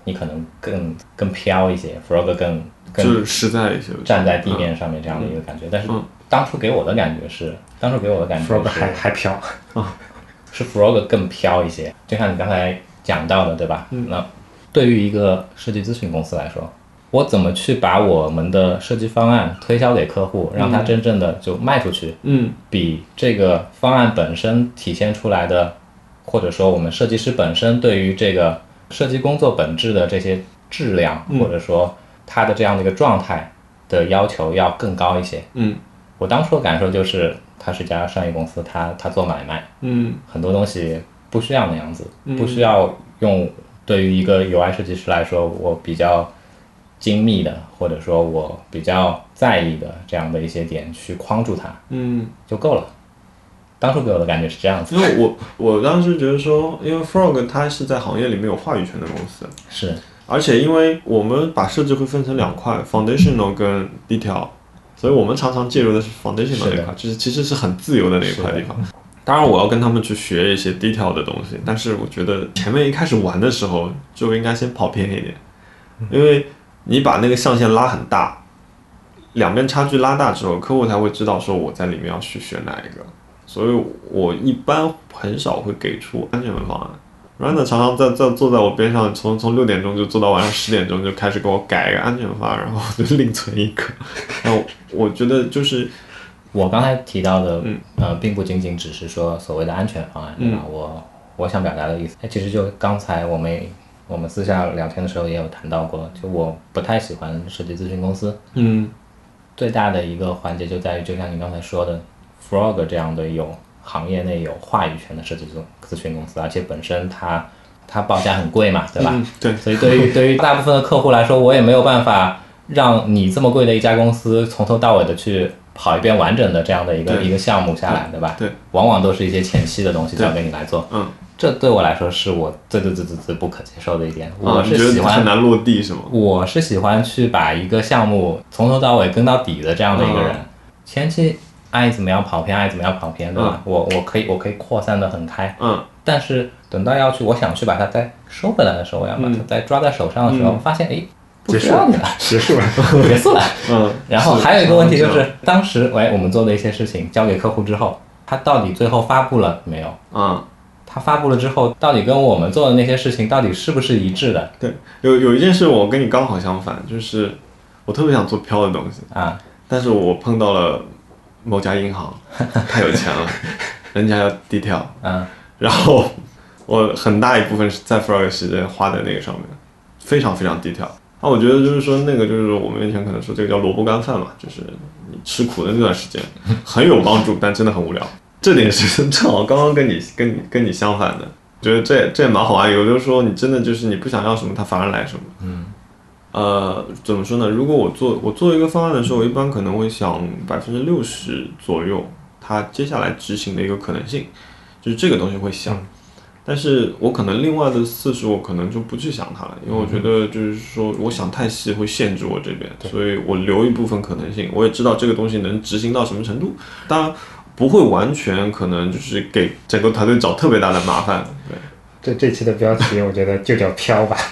你可能更更飘一些 ，Frog 更更就是实在一些， 站在地面上面这样的一个感觉。嗯、但是当初给我的感觉是，当初给我的感觉是 Frog 还还飘啊， 是 Frog 更飘一些。就像你刚才讲到的，对吧？ 嗯、 那对于一个设计咨询公司来说，我怎么去把我们的设计方案推销给客户，让他真正的就卖出去？ 嗯， 比这个方案本身体现出来的，或者说我们设计师本身对于这个设计工作本质的这些质量， 嗯、 或者说他的这样的一个状态的要求要更高一些。 嗯， 我当初的感受就是，它是一家商业公司，它它做买卖， 嗯， 很多东西不需要那样子， 嗯、 不需要用。对于一个 U I 设计师来说，我比较精密的，或者说我比较在意的这样的一些点去框住它， 嗯， 就够了。当初给我的感觉是这样子， 因为我我当时觉得说，因为 Frog 它是在行业里面有话语权的公司， 是， 而且因为我们把设计会分成两块 ，foundational 跟 detail， 所以我们常常介入的是 foundational 那一块，就是其实是很自由的那一块地方。当然我要跟他们去学一些 detail 的东西，但是我觉得前面一开始玩的时候就应该先跑偏一点，因为你把那个象限拉很大，两边差距拉大之后，客户才会知道说我在里面要去选哪一个，所以我一般很少会给出安全方案。Randa 常常在在坐在我边上，从从六点钟就坐到晚上十点钟，就开始给我改一个安全方案，然后我就另存一个。然后我觉得就是。 我刚才提到的， 嗯、 呃，并不仅仅只是说所谓的安全方案，对吧？ 嗯、 我我想表达的意思，其实就刚才我们我们私下聊天的时候也有谈到过，就我不太喜欢设计咨询公司， 嗯， 最大的一个环节就在于，就像你刚才说的 ，Frog 这样的有行业内有话语权的设计咨询公司，而且本身它它报价很贵嘛，对吧？ 嗯、对， 所以对于对于大部分的客户来说，我也没有办法让你这么贵的一家公司从头到尾的去。跑一遍完整的这样的一个一个项目下来，对吧？ 对， 往往都是一些前期的东西交给你来做。 嗯， 这对我来说是我最最最最最不可接受的一点。 啊、 我是喜欢很难落地是吗？ 我是喜欢去把一个项目从头到尾跟到底的这样的一个人。嗯、前期爱怎么样跑偏，爱怎么样跑偏，对吧？嗯、我我可以我可以扩散的很开。 嗯。 但是等到要去，我想去把它再收回来的时候，我要把它再抓在手上的时候， 嗯、 发现哎。 结束了，结束了， 结束了。 嗯， 然后还有一个问题就是，当时喂我们做的一些事情交给客户之后，他到底最后发布了没有？ 嗯， 他发布了之后，到底跟我们做的那些事情到底是不是一致的？ 对，有有一件事我跟你刚好相反，就是我特别想做飘的东西啊， 但是我碰到了某家银行太有钱了，人家要低调， 嗯， 然后我很大一部分是在 Frog 时间花在那个上面，非常非常低调。那、啊、我觉得就是说，那个就是我们以前可能说这个叫萝卜干饭嘛，就是你吃苦的那段时间很有帮助，但真的很无聊。这点是正好刚刚跟你跟你跟你相反的，觉得这也这也蛮好玩。有的时候你真的就是你不想要什么，它反而来什么。 嗯。 呃，怎么说呢？如果我做我做一个方案的时候，我一般可能会想百分之六十左右，它接下来执行的一个可能性，就是这个东西会想。嗯，但是我可能另外的四十我可能就不去想它了，因为我觉得就是说我想太细会限制我这边，所以我留一部分可能性，我也知道这个东西能执行到什么程度，当然不会完全可能就是给整个团队找特别大的麻烦。对， 这这期的标题我觉得就叫飘吧。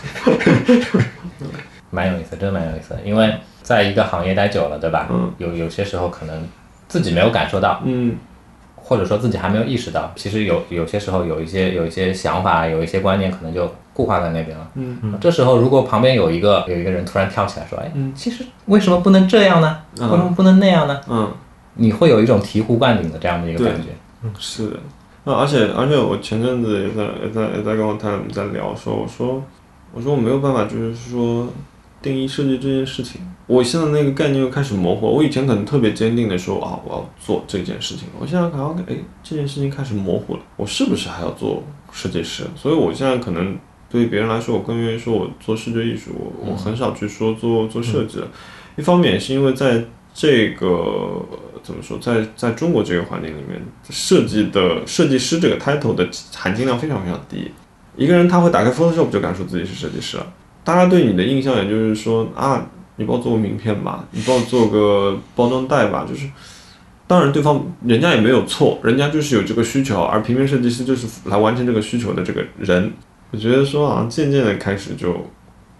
蛮有意思，真的蛮有意思的，因为在一个行业待久了，对吧？ 嗯， 有有些时候可能自己没有感受到， 嗯。 或者说自己还没有意识到，其实有有些时候有一些有一些想法，有一些观念可能就固化在那边了。 嗯嗯。 这时候如果旁边有一个有一个人突然跳起来说：“哎， 嗯， 其实为什么不能这样呢？ 嗯、 为什么不能那样呢？” 嗯， 你会有一种醍醐灌顶的这样的一个感觉。 嗯，是的。啊，而且而且我前阵子也在也在也在跟我太太在聊说，我说我说我没有办法，就是说定义设计这件事情。我现在那个概念又开始模糊。我以前可能特别坚定的说啊，我要做这件事情。我现在好像哎，这件事情开始模糊了。我是不是还要做设计师？所以我现在可能对于别人来说，我更愿意说我做视觉艺术。我我很少去说做做设计了。嗯、一方面也是因为在这个怎么说，在在中国这个环境里面，设计的设计师这个 title 的含金量非常非常低。一个人他会打开 Photoshop 就敢说自己是设计师了。大家对你的印象也就是说啊，你帮我做个名片吧，你帮我做个包装袋吧，就是，当然对方人家也没有错，人家就是有这个需求，而平面设计师就是来完成这个需求的这个人。我觉得说啊，渐渐的开始就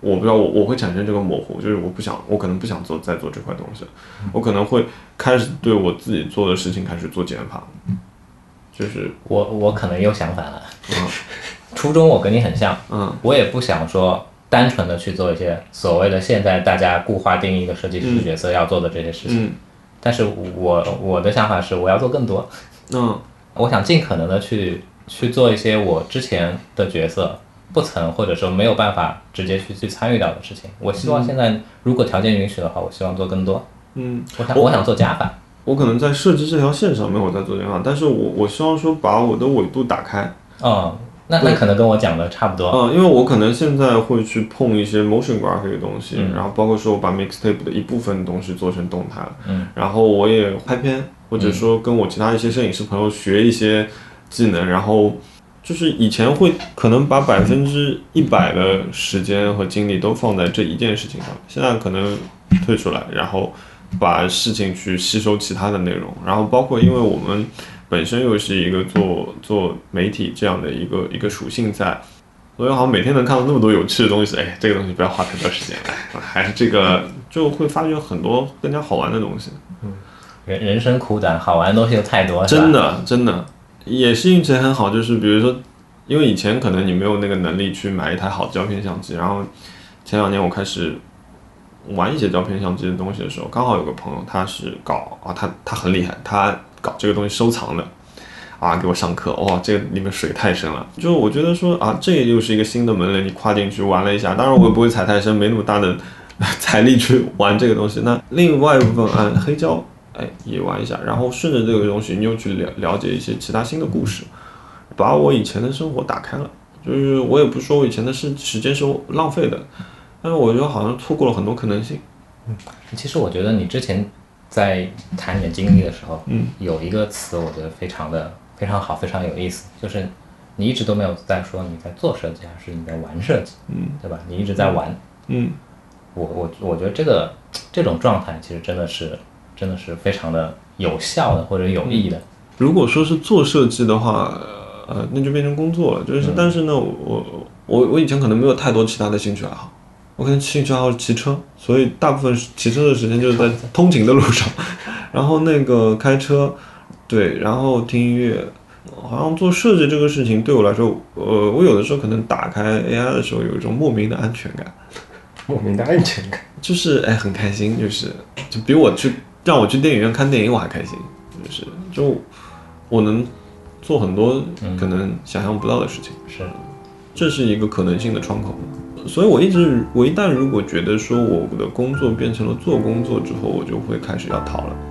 我不知道我我会产生这个模糊，就是我不想，我可能不想做再做这块东西，我可能会开始对我自己做的事情开始做减法，就是我我可能又相反了，嗯、初衷我跟你很像， 嗯， 我也不想说单纯的去做一些所谓的现在大家固化定义的设计师角色要做的这些事情， 嗯、 但是我我的想法是我要做更多， 嗯， 我想尽可能的去去做一些我之前的角色不曾或者说没有办法直接去去参与到的事情。我希望现在如果条件允许的话，我希望做更多。 嗯， 我想我想做加法。 我可能在设计这条线上面我在做加法，但是我我希望说把我的纬度打开。 哦，那那可能跟我讲的差不多。 嗯，因为我可能现在会去碰一些 motion graphic 的东西，嗯、然后包括说我把 mixtape 的一部分东西做成动态了， 嗯， 然后我也拍片，或者说跟我其他一些摄影师朋友学一些技能，然后。就是以前会可能把百分之一百的时间和精力都放在这一件事情上，现在可能退出来，然后把事情去吸收其他的内容，然后包括因为我们本身又是一个做做媒体这样的一个一个属性在，所以好像每天能看到那么多有趣的东西，哎，这个东西不要花太多时间，哎，还是这个就会发掘很多更加好玩的东西。 嗯，人人生苦短，好玩的东西又太多， 真的真的。也是运气很好，就是比如说，因为以前可能你没有那个能力去买一台好的胶片相机，然后前两年我开始玩一些胶片相机的东西的时候，刚好有个朋友他是搞啊，他他很厉害，他搞这个东西收藏的，啊，给我上课，哇，这个里面水太深了，就我觉得说啊，这又是一个新的门类，你跨进去玩了一下，当然我也不会踩太深，没那么大的财力去玩这个东西。那另外一部分按黑胶。哎，也玩一下，然后顺着这个东西，你又去了了解一些其他新的故事，把我以前的生活打开了。就是我也不是说我以前的时时间是浪费的，但是我觉得好像错过了很多可能性。 嗯，其实我觉得你之前在谈你的经历的时候， 嗯， 有一个词我觉得非常的非常好，非常有意思，就是你一直都没有在说你在做设计，还是你在玩设计， 嗯， 对吧？你一直在玩， 嗯， 我我我觉得这个这种状态其实真的是。真的是非常的有效的或者有益的。 如果说是做设计的话，呃，那就变成工作了。就是，嗯、但是呢，我我我以前可能没有太多其他的兴趣爱好，我可能兴趣爱好是骑车，所以大部分骑车的时间就是在通勤的路上，然后那个开车，对，然后听音乐。好像做设计这个事情对我来说，呃，我有的时候可能打开 A I 的时候有一种莫名的安全感， 莫名的安全感， 就是哎很开心，就是就比我去。让我去电影院看电影我还开心，就是就我能做很多可能想象不到的事情， 是、嗯， 这是一个可能性的窗口。所以我一直我一旦如果觉得说我的工作变成了做工作之后，我就会开始要逃了。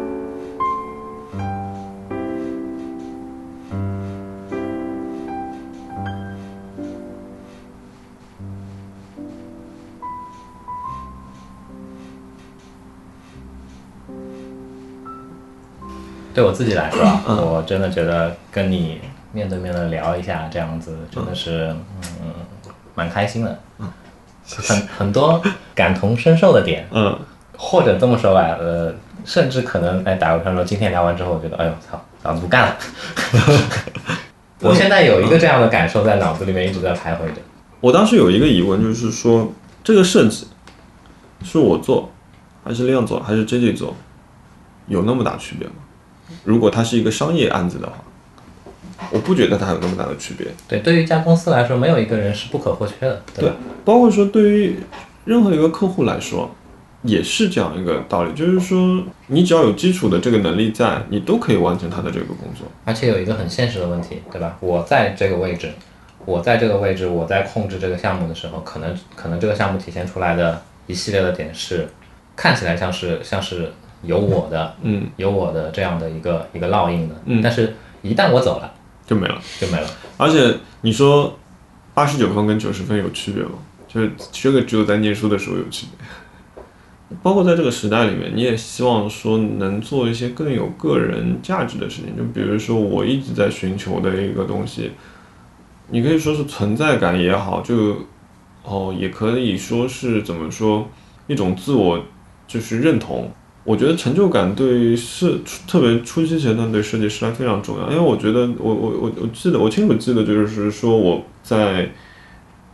对我自己来说啊，嗯、我真的觉得跟你面对面的聊一下，这样子真的是嗯蛮开心的， 嗯， 很很多感同身受的点， 嗯， 或者这么说吧，呃，甚至可能哎打个比方说，今天聊完之后，我觉得哎呦操，老子不干了，我现在有一个这样的感受在脑子里面一直在徘徊着。 我当时有一个疑问，就是说这个设计是我做，还是亮做，还是 J J 做，有那么大区别吗？如果它是一个商业案子的话，我不觉得它有那么大的区别。 对，对于一家公司来说，没有一个人是不可或缺的。对， 对，包括说对于任何一个客户来说，也是这样一个道理，就是说你只要有基础的这个能力在，你都可以完成他的这个工作。 而且有一个很现实的问题，对吧？我在这个位置，我在这个位置，我在控制这个项目的时候，可能可能这个项目体现出来的一系列的点是，看起来像是像是。有我的， 嗯， 有我的这样的一个一个烙印的， 嗯， 但是一旦我走了， 就没了， 就没了。 而且你说八十九分跟九十分有区别吗？就是这个只有在念书的时候有区别。包括在这个时代里面，你也希望说能做一些更有个人价值的事情，就比如说我一直在寻求的一个东西，你可以说是存在感也好，就哦，也可以说是怎么说一种自我就是认同。我觉得成就感对设特别初期阶段对设计师来非常重要，因为我觉得我我我我记得我清楚记得就是说我在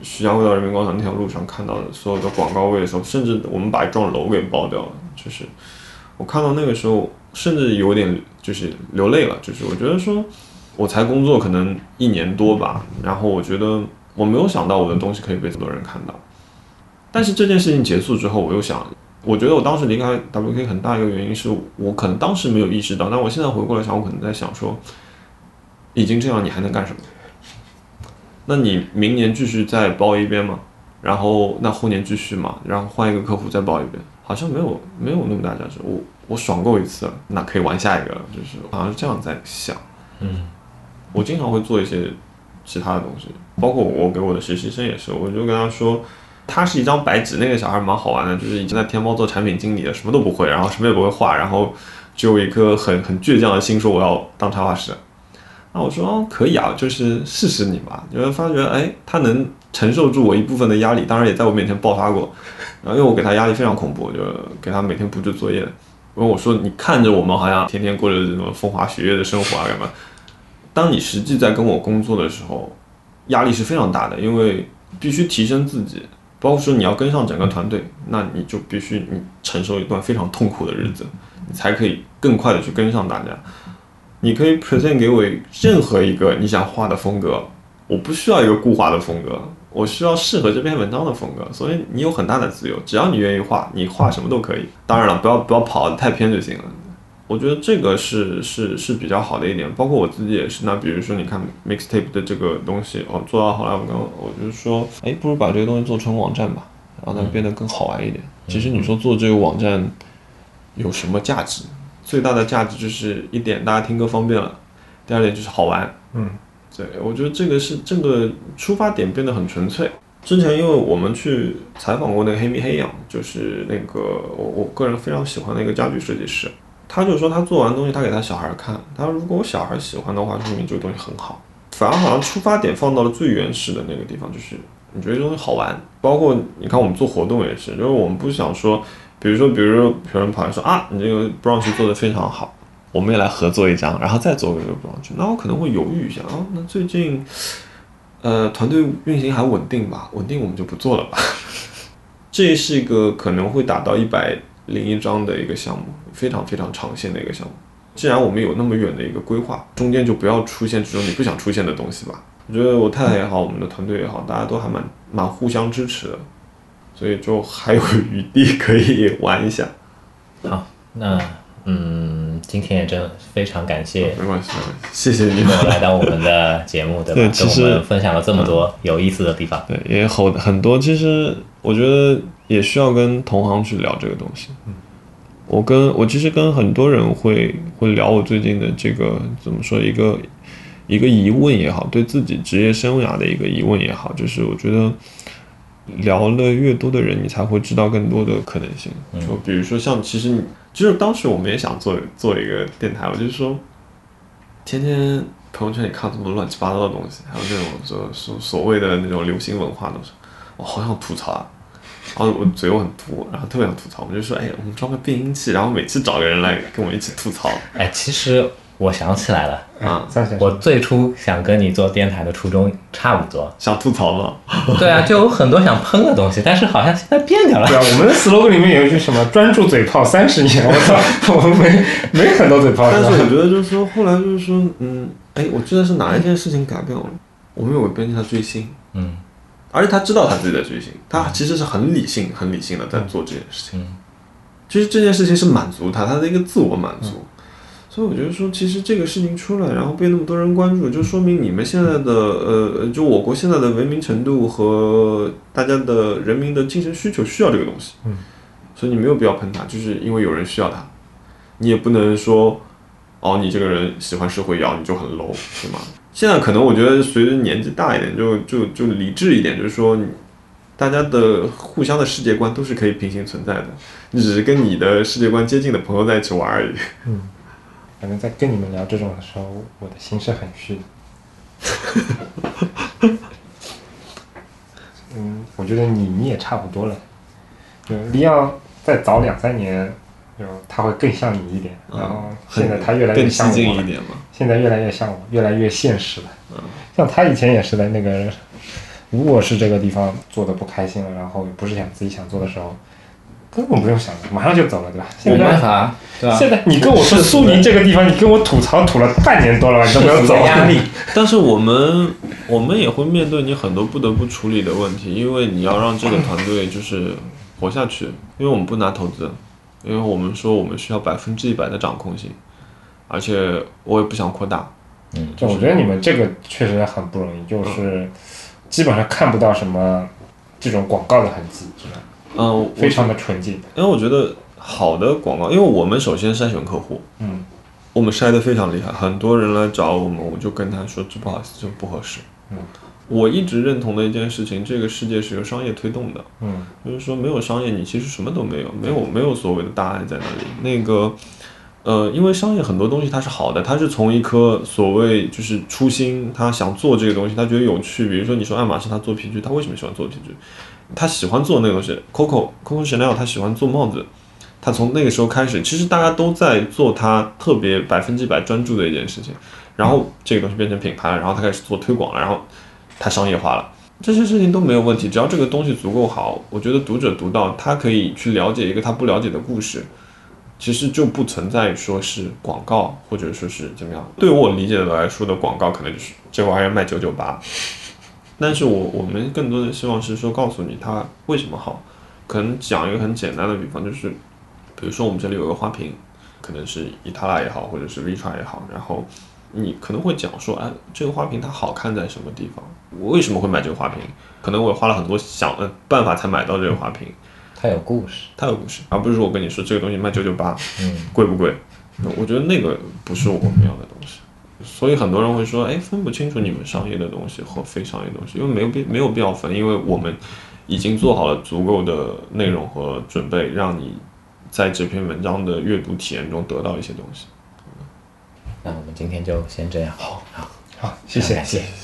徐家汇到人民广场那条路上看到的所有的广告位的时候，甚至我们把一幢楼给包掉了，就是我看到那个时候，甚至有点就是流泪了，就是我觉得说，我才工作可能一年多吧，然后我觉得我没有想到我的东西可以被这么多人看到，但是这件事情结束之后，我又想，我觉得我当时离开 W K 很大一个原因是我可能当时没有意识到，但我现在回过来想，我可能在想说，已经这样你还能干什么？那你明年继续再包一遍吗？然后那后年继续嘛，然后换一个客户再包一遍，好像没有没有那么大价值。我我爽够一次了，那可以玩下一个了，就是好像是这样在想。 嗯， 我经常会做一些其他的东西，包括我给我的实习生也是，我就跟他说，他是一张白纸，那个小孩蛮好玩的，就是以前在天猫做产品经理的，什么都不会，然后什么也不会画，然后只有一颗很很倔强的心，说我要当插画师。那我说、哦、可以啊，就是试试你吧。你会发觉，哎，他能承受住我一部分的压力，当然也在我面前爆发过。然后因为我给他压力非常恐怖，就给他每天布置作业。因为我说，你看着我们好像天天过着这种风花雪月的生活啊，干嘛？当你实际在跟我工作的时候，压力是非常大的，因为必须提升自己，包括说你要跟上整个团队，那你就必须你承受一段非常痛苦的日子，你才可以更快的去跟上大家。你可以 present 给我任何一个你想画的风格，我不需要一个固化的风格，我需要适合这篇文章的风格，所以你有很大的自由，只要你愿意画，你画什么都可以。当然了，不要不要跑得太偏就行了。我觉得这个是是是比较好的一点，包括我自己也是。那比如说，你看 mixtape 的这个东西，哦，做到后来我刚我就说，哎，不如把这个东西做成网站吧，然后它变得更好玩一点。其实你说做这个网站有什么价值？最大的价值就是一点，大家听歌方便了；第二点就是好玩。 嗯， 对，我觉得这个是这个出发点变得很纯粹。之前因为我们去采访过那个黑米黑羊，就是那个我我个人非常喜欢的一个家具设计师，他就说他做完东西他给他小孩看，他说如果我小孩喜欢的话，说明这个东西很好。反而好像出发点放到了最原始的那个地方，就是你觉得这东西好玩。包括你看我们做活动也是，就是我们不想说。比如说，比如说，有人跑来说啊，你这个 brunch 做得非常好，我们也来合作一张，然后再做个这个 brunch，那我可能会犹豫一下啊，那最近，呃，团队运行还稳定吧？稳定我们就不做了吧。这是一个可能会达到一百零一张的一个项目，非常非常长线的一个项目。既然我们有那么远的一个规划，中间就不要出现这种你不想出现的东西吧。我觉得我太太也好，我们的团队也好，大家都还蛮蛮互相支持的。所以就还有余地可以玩一下。 好，那嗯，今天也真的非常感谢， 没关系，谢谢你们来到我们的节目，对吧？ 对，其实跟我们分享了这么多有意思的地方。 对，也很很多。其实我觉得也需要跟同行去聊这个东西。嗯，我跟我其实跟很多人会会聊我最近的这个怎么说一个一个疑问也好，对自己职业生涯的一个疑问也好，就是我觉得。聊了越多的人，你才会知道更多的可能性。就比如说像，其实你就是当时我们也想做做一个电台，我就是说，天天朋友圈里看这么乱七八糟的东西，还有这种所所所谓的那种流行文化东西，我好想吐槽啊！然后我嘴又很毒，然后特别想吐槽，我就说，哎，我们装个变音器，然后每次找个人来跟我一起吐槽。 哎，其实。我想起来了啊！ 我最初想跟你做电台的初衷差不多， 想吐槽吗？ 对啊，就有很多想喷的东西，但是好像现在变掉了。 对啊，我们的 slogan 里面有一句什么“专注嘴炮三十年”，我操，我们没没很多嘴炮。 但是我觉得就是说，后来就是说，嗯，哎，我记得是哪一件事情改变了？我们有个编辑他追星， 嗯， 而且他知道他自己在追星，他其实是很理性、很理性的在做这件事情。 嗯， 其实这件事情是满足他，他的一个自我满足。嗯，所以我觉得说，其实这个事情出来，然后被那么多人关注，就说明你们现在的呃，就我国现在的文明程度和大家的人民的精神需求需要这个东西。 嗯， 所以你没有必要喷他，就是因为有人需要他，你也不能说，哦，你这个人喜欢社会摇，你就很 low， 对吗？现在可能我觉得随着年纪大一点，就就就理智一点，就是说，大家的互相的世界观都是可以平行存在的，你只是跟你的世界观接近的朋友在一起玩而已。 嗯。反正在跟你们聊这种的时候，我的心是很虚的。嗯，我觉得你你也差不多了。就利昂再早两三年，就他会更像你一点， 嗯、 然后现在他越来越像我了， 更激进一点嘛。 现在越来越像我，越来越现实了。 嗯， 像他以前也是的，那个如果是这个地方做的不开心了，然后不是想自己想做的时候，根本不用想了，马上就走了，对吧？ 没办法，对吧？ 现在你跟我说苏宁这个地方，你跟我吐槽吐了半年多了，你都没有走。 压力。 但是我们我们也会面对你很多不得不处理的问题，因为你要让这个团队就是活下去，因为我们不拿投资，因为我们说我们需要百分之一百的掌控性，而且我也不想扩大。 嗯，就我觉得你们这个确实很不容易，就是基本上看不到什么这种广告的痕迹，是吧？ 嗯， 非常的纯净。 因为我觉得好的广告，因为我们首先筛选客户， 嗯， 我们筛得非常厉害，很多人来找我们，我就跟他说，这不好意思，这不合适。 嗯， 我一直认同的一件事情，这个世界是由商业推动的。 嗯， 就是说没有商业，你其实什么都没有，没有没有所谓的大爱在那里。那个，呃，因为商业很多东西它是好的，它是从一颗所谓就是初心，他想做这个东西，他觉得有趣。比如说你说爱马仕他做皮具，他为什么喜欢做皮具？他喜欢做那个东西。Coco Coco Chanel 他喜欢做帽子，他从那个时候开始，其实大家都在做他特别百分之百专注的一件事情。然后这个东西变成品牌了，然后他开始做推广了，然后他商业化了。这些事情都没有问题，只要这个东西足够好，我觉得读者读到他可以去了解一个他不了解的故事，其实就不存在说是广告或者说是怎么样。对我理解的来说的广告可能就是这玩意儿卖九九八，但是我我们更多的希望是说告诉你它为什么好。可能讲一个很简单的比方，就是比如说我们这里有个花瓶，可能是伊塔拉也好，或者是 Vitra 也好，然后你可能会讲说，哎，这个花瓶它好看在什么地方？我为什么会买这个花瓶？可能我花了很多想呃办法才买到这个花瓶。 它有故事， 它有故事，而不是说我跟你说这个东西卖九九八， 嗯， 贵不贵？我觉得那个不是我们要的东西。所以很多人会说，哎，分不清楚你们商业的东西和非商业的东西，因为没有必没有必要分，因为我们已经做好了足够的内容和准备，让你在这篇文章的阅读体验中得到一些东西。 那我们今天就先这样。 好，好，好，谢谢， 谢谢。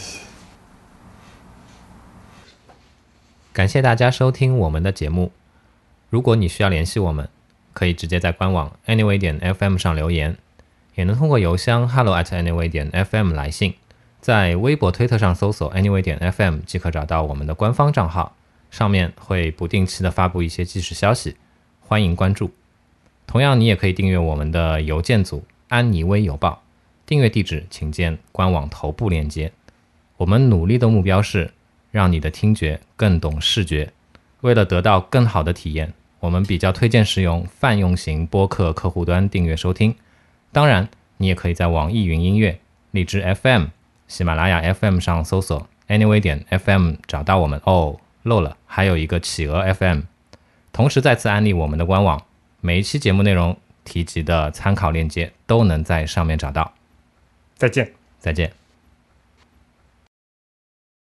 感谢大家收听我们的节目。如果你需要联系我们，可以直接在官网 anyway 点 f m 上留言，也能通过邮箱 hello at anyway 点 f m 来信。在微博、推特上搜索 anyway 点 f m 即可找到我们的官方账号，上面会不定期的发布一些即时消息，欢迎关注。同样，你也可以订阅我们的邮件组安妮微邮报，订阅地址请见官网头部链接。我们努力的目标是让你的听觉更懂视觉。为了得到更好的体验，我们比较推荐使用泛用型播客客户端订阅收听。当然，你也可以在网易云音乐、荔枝 F M、喜马拉雅 F M 上搜索 anyway 点 F M 找到我们。哦，漏了，还有一个企鹅 F M。同时再次安利我们的官网，每一期节目内容提及的参考链接都能在上面找到。 再见， 再见。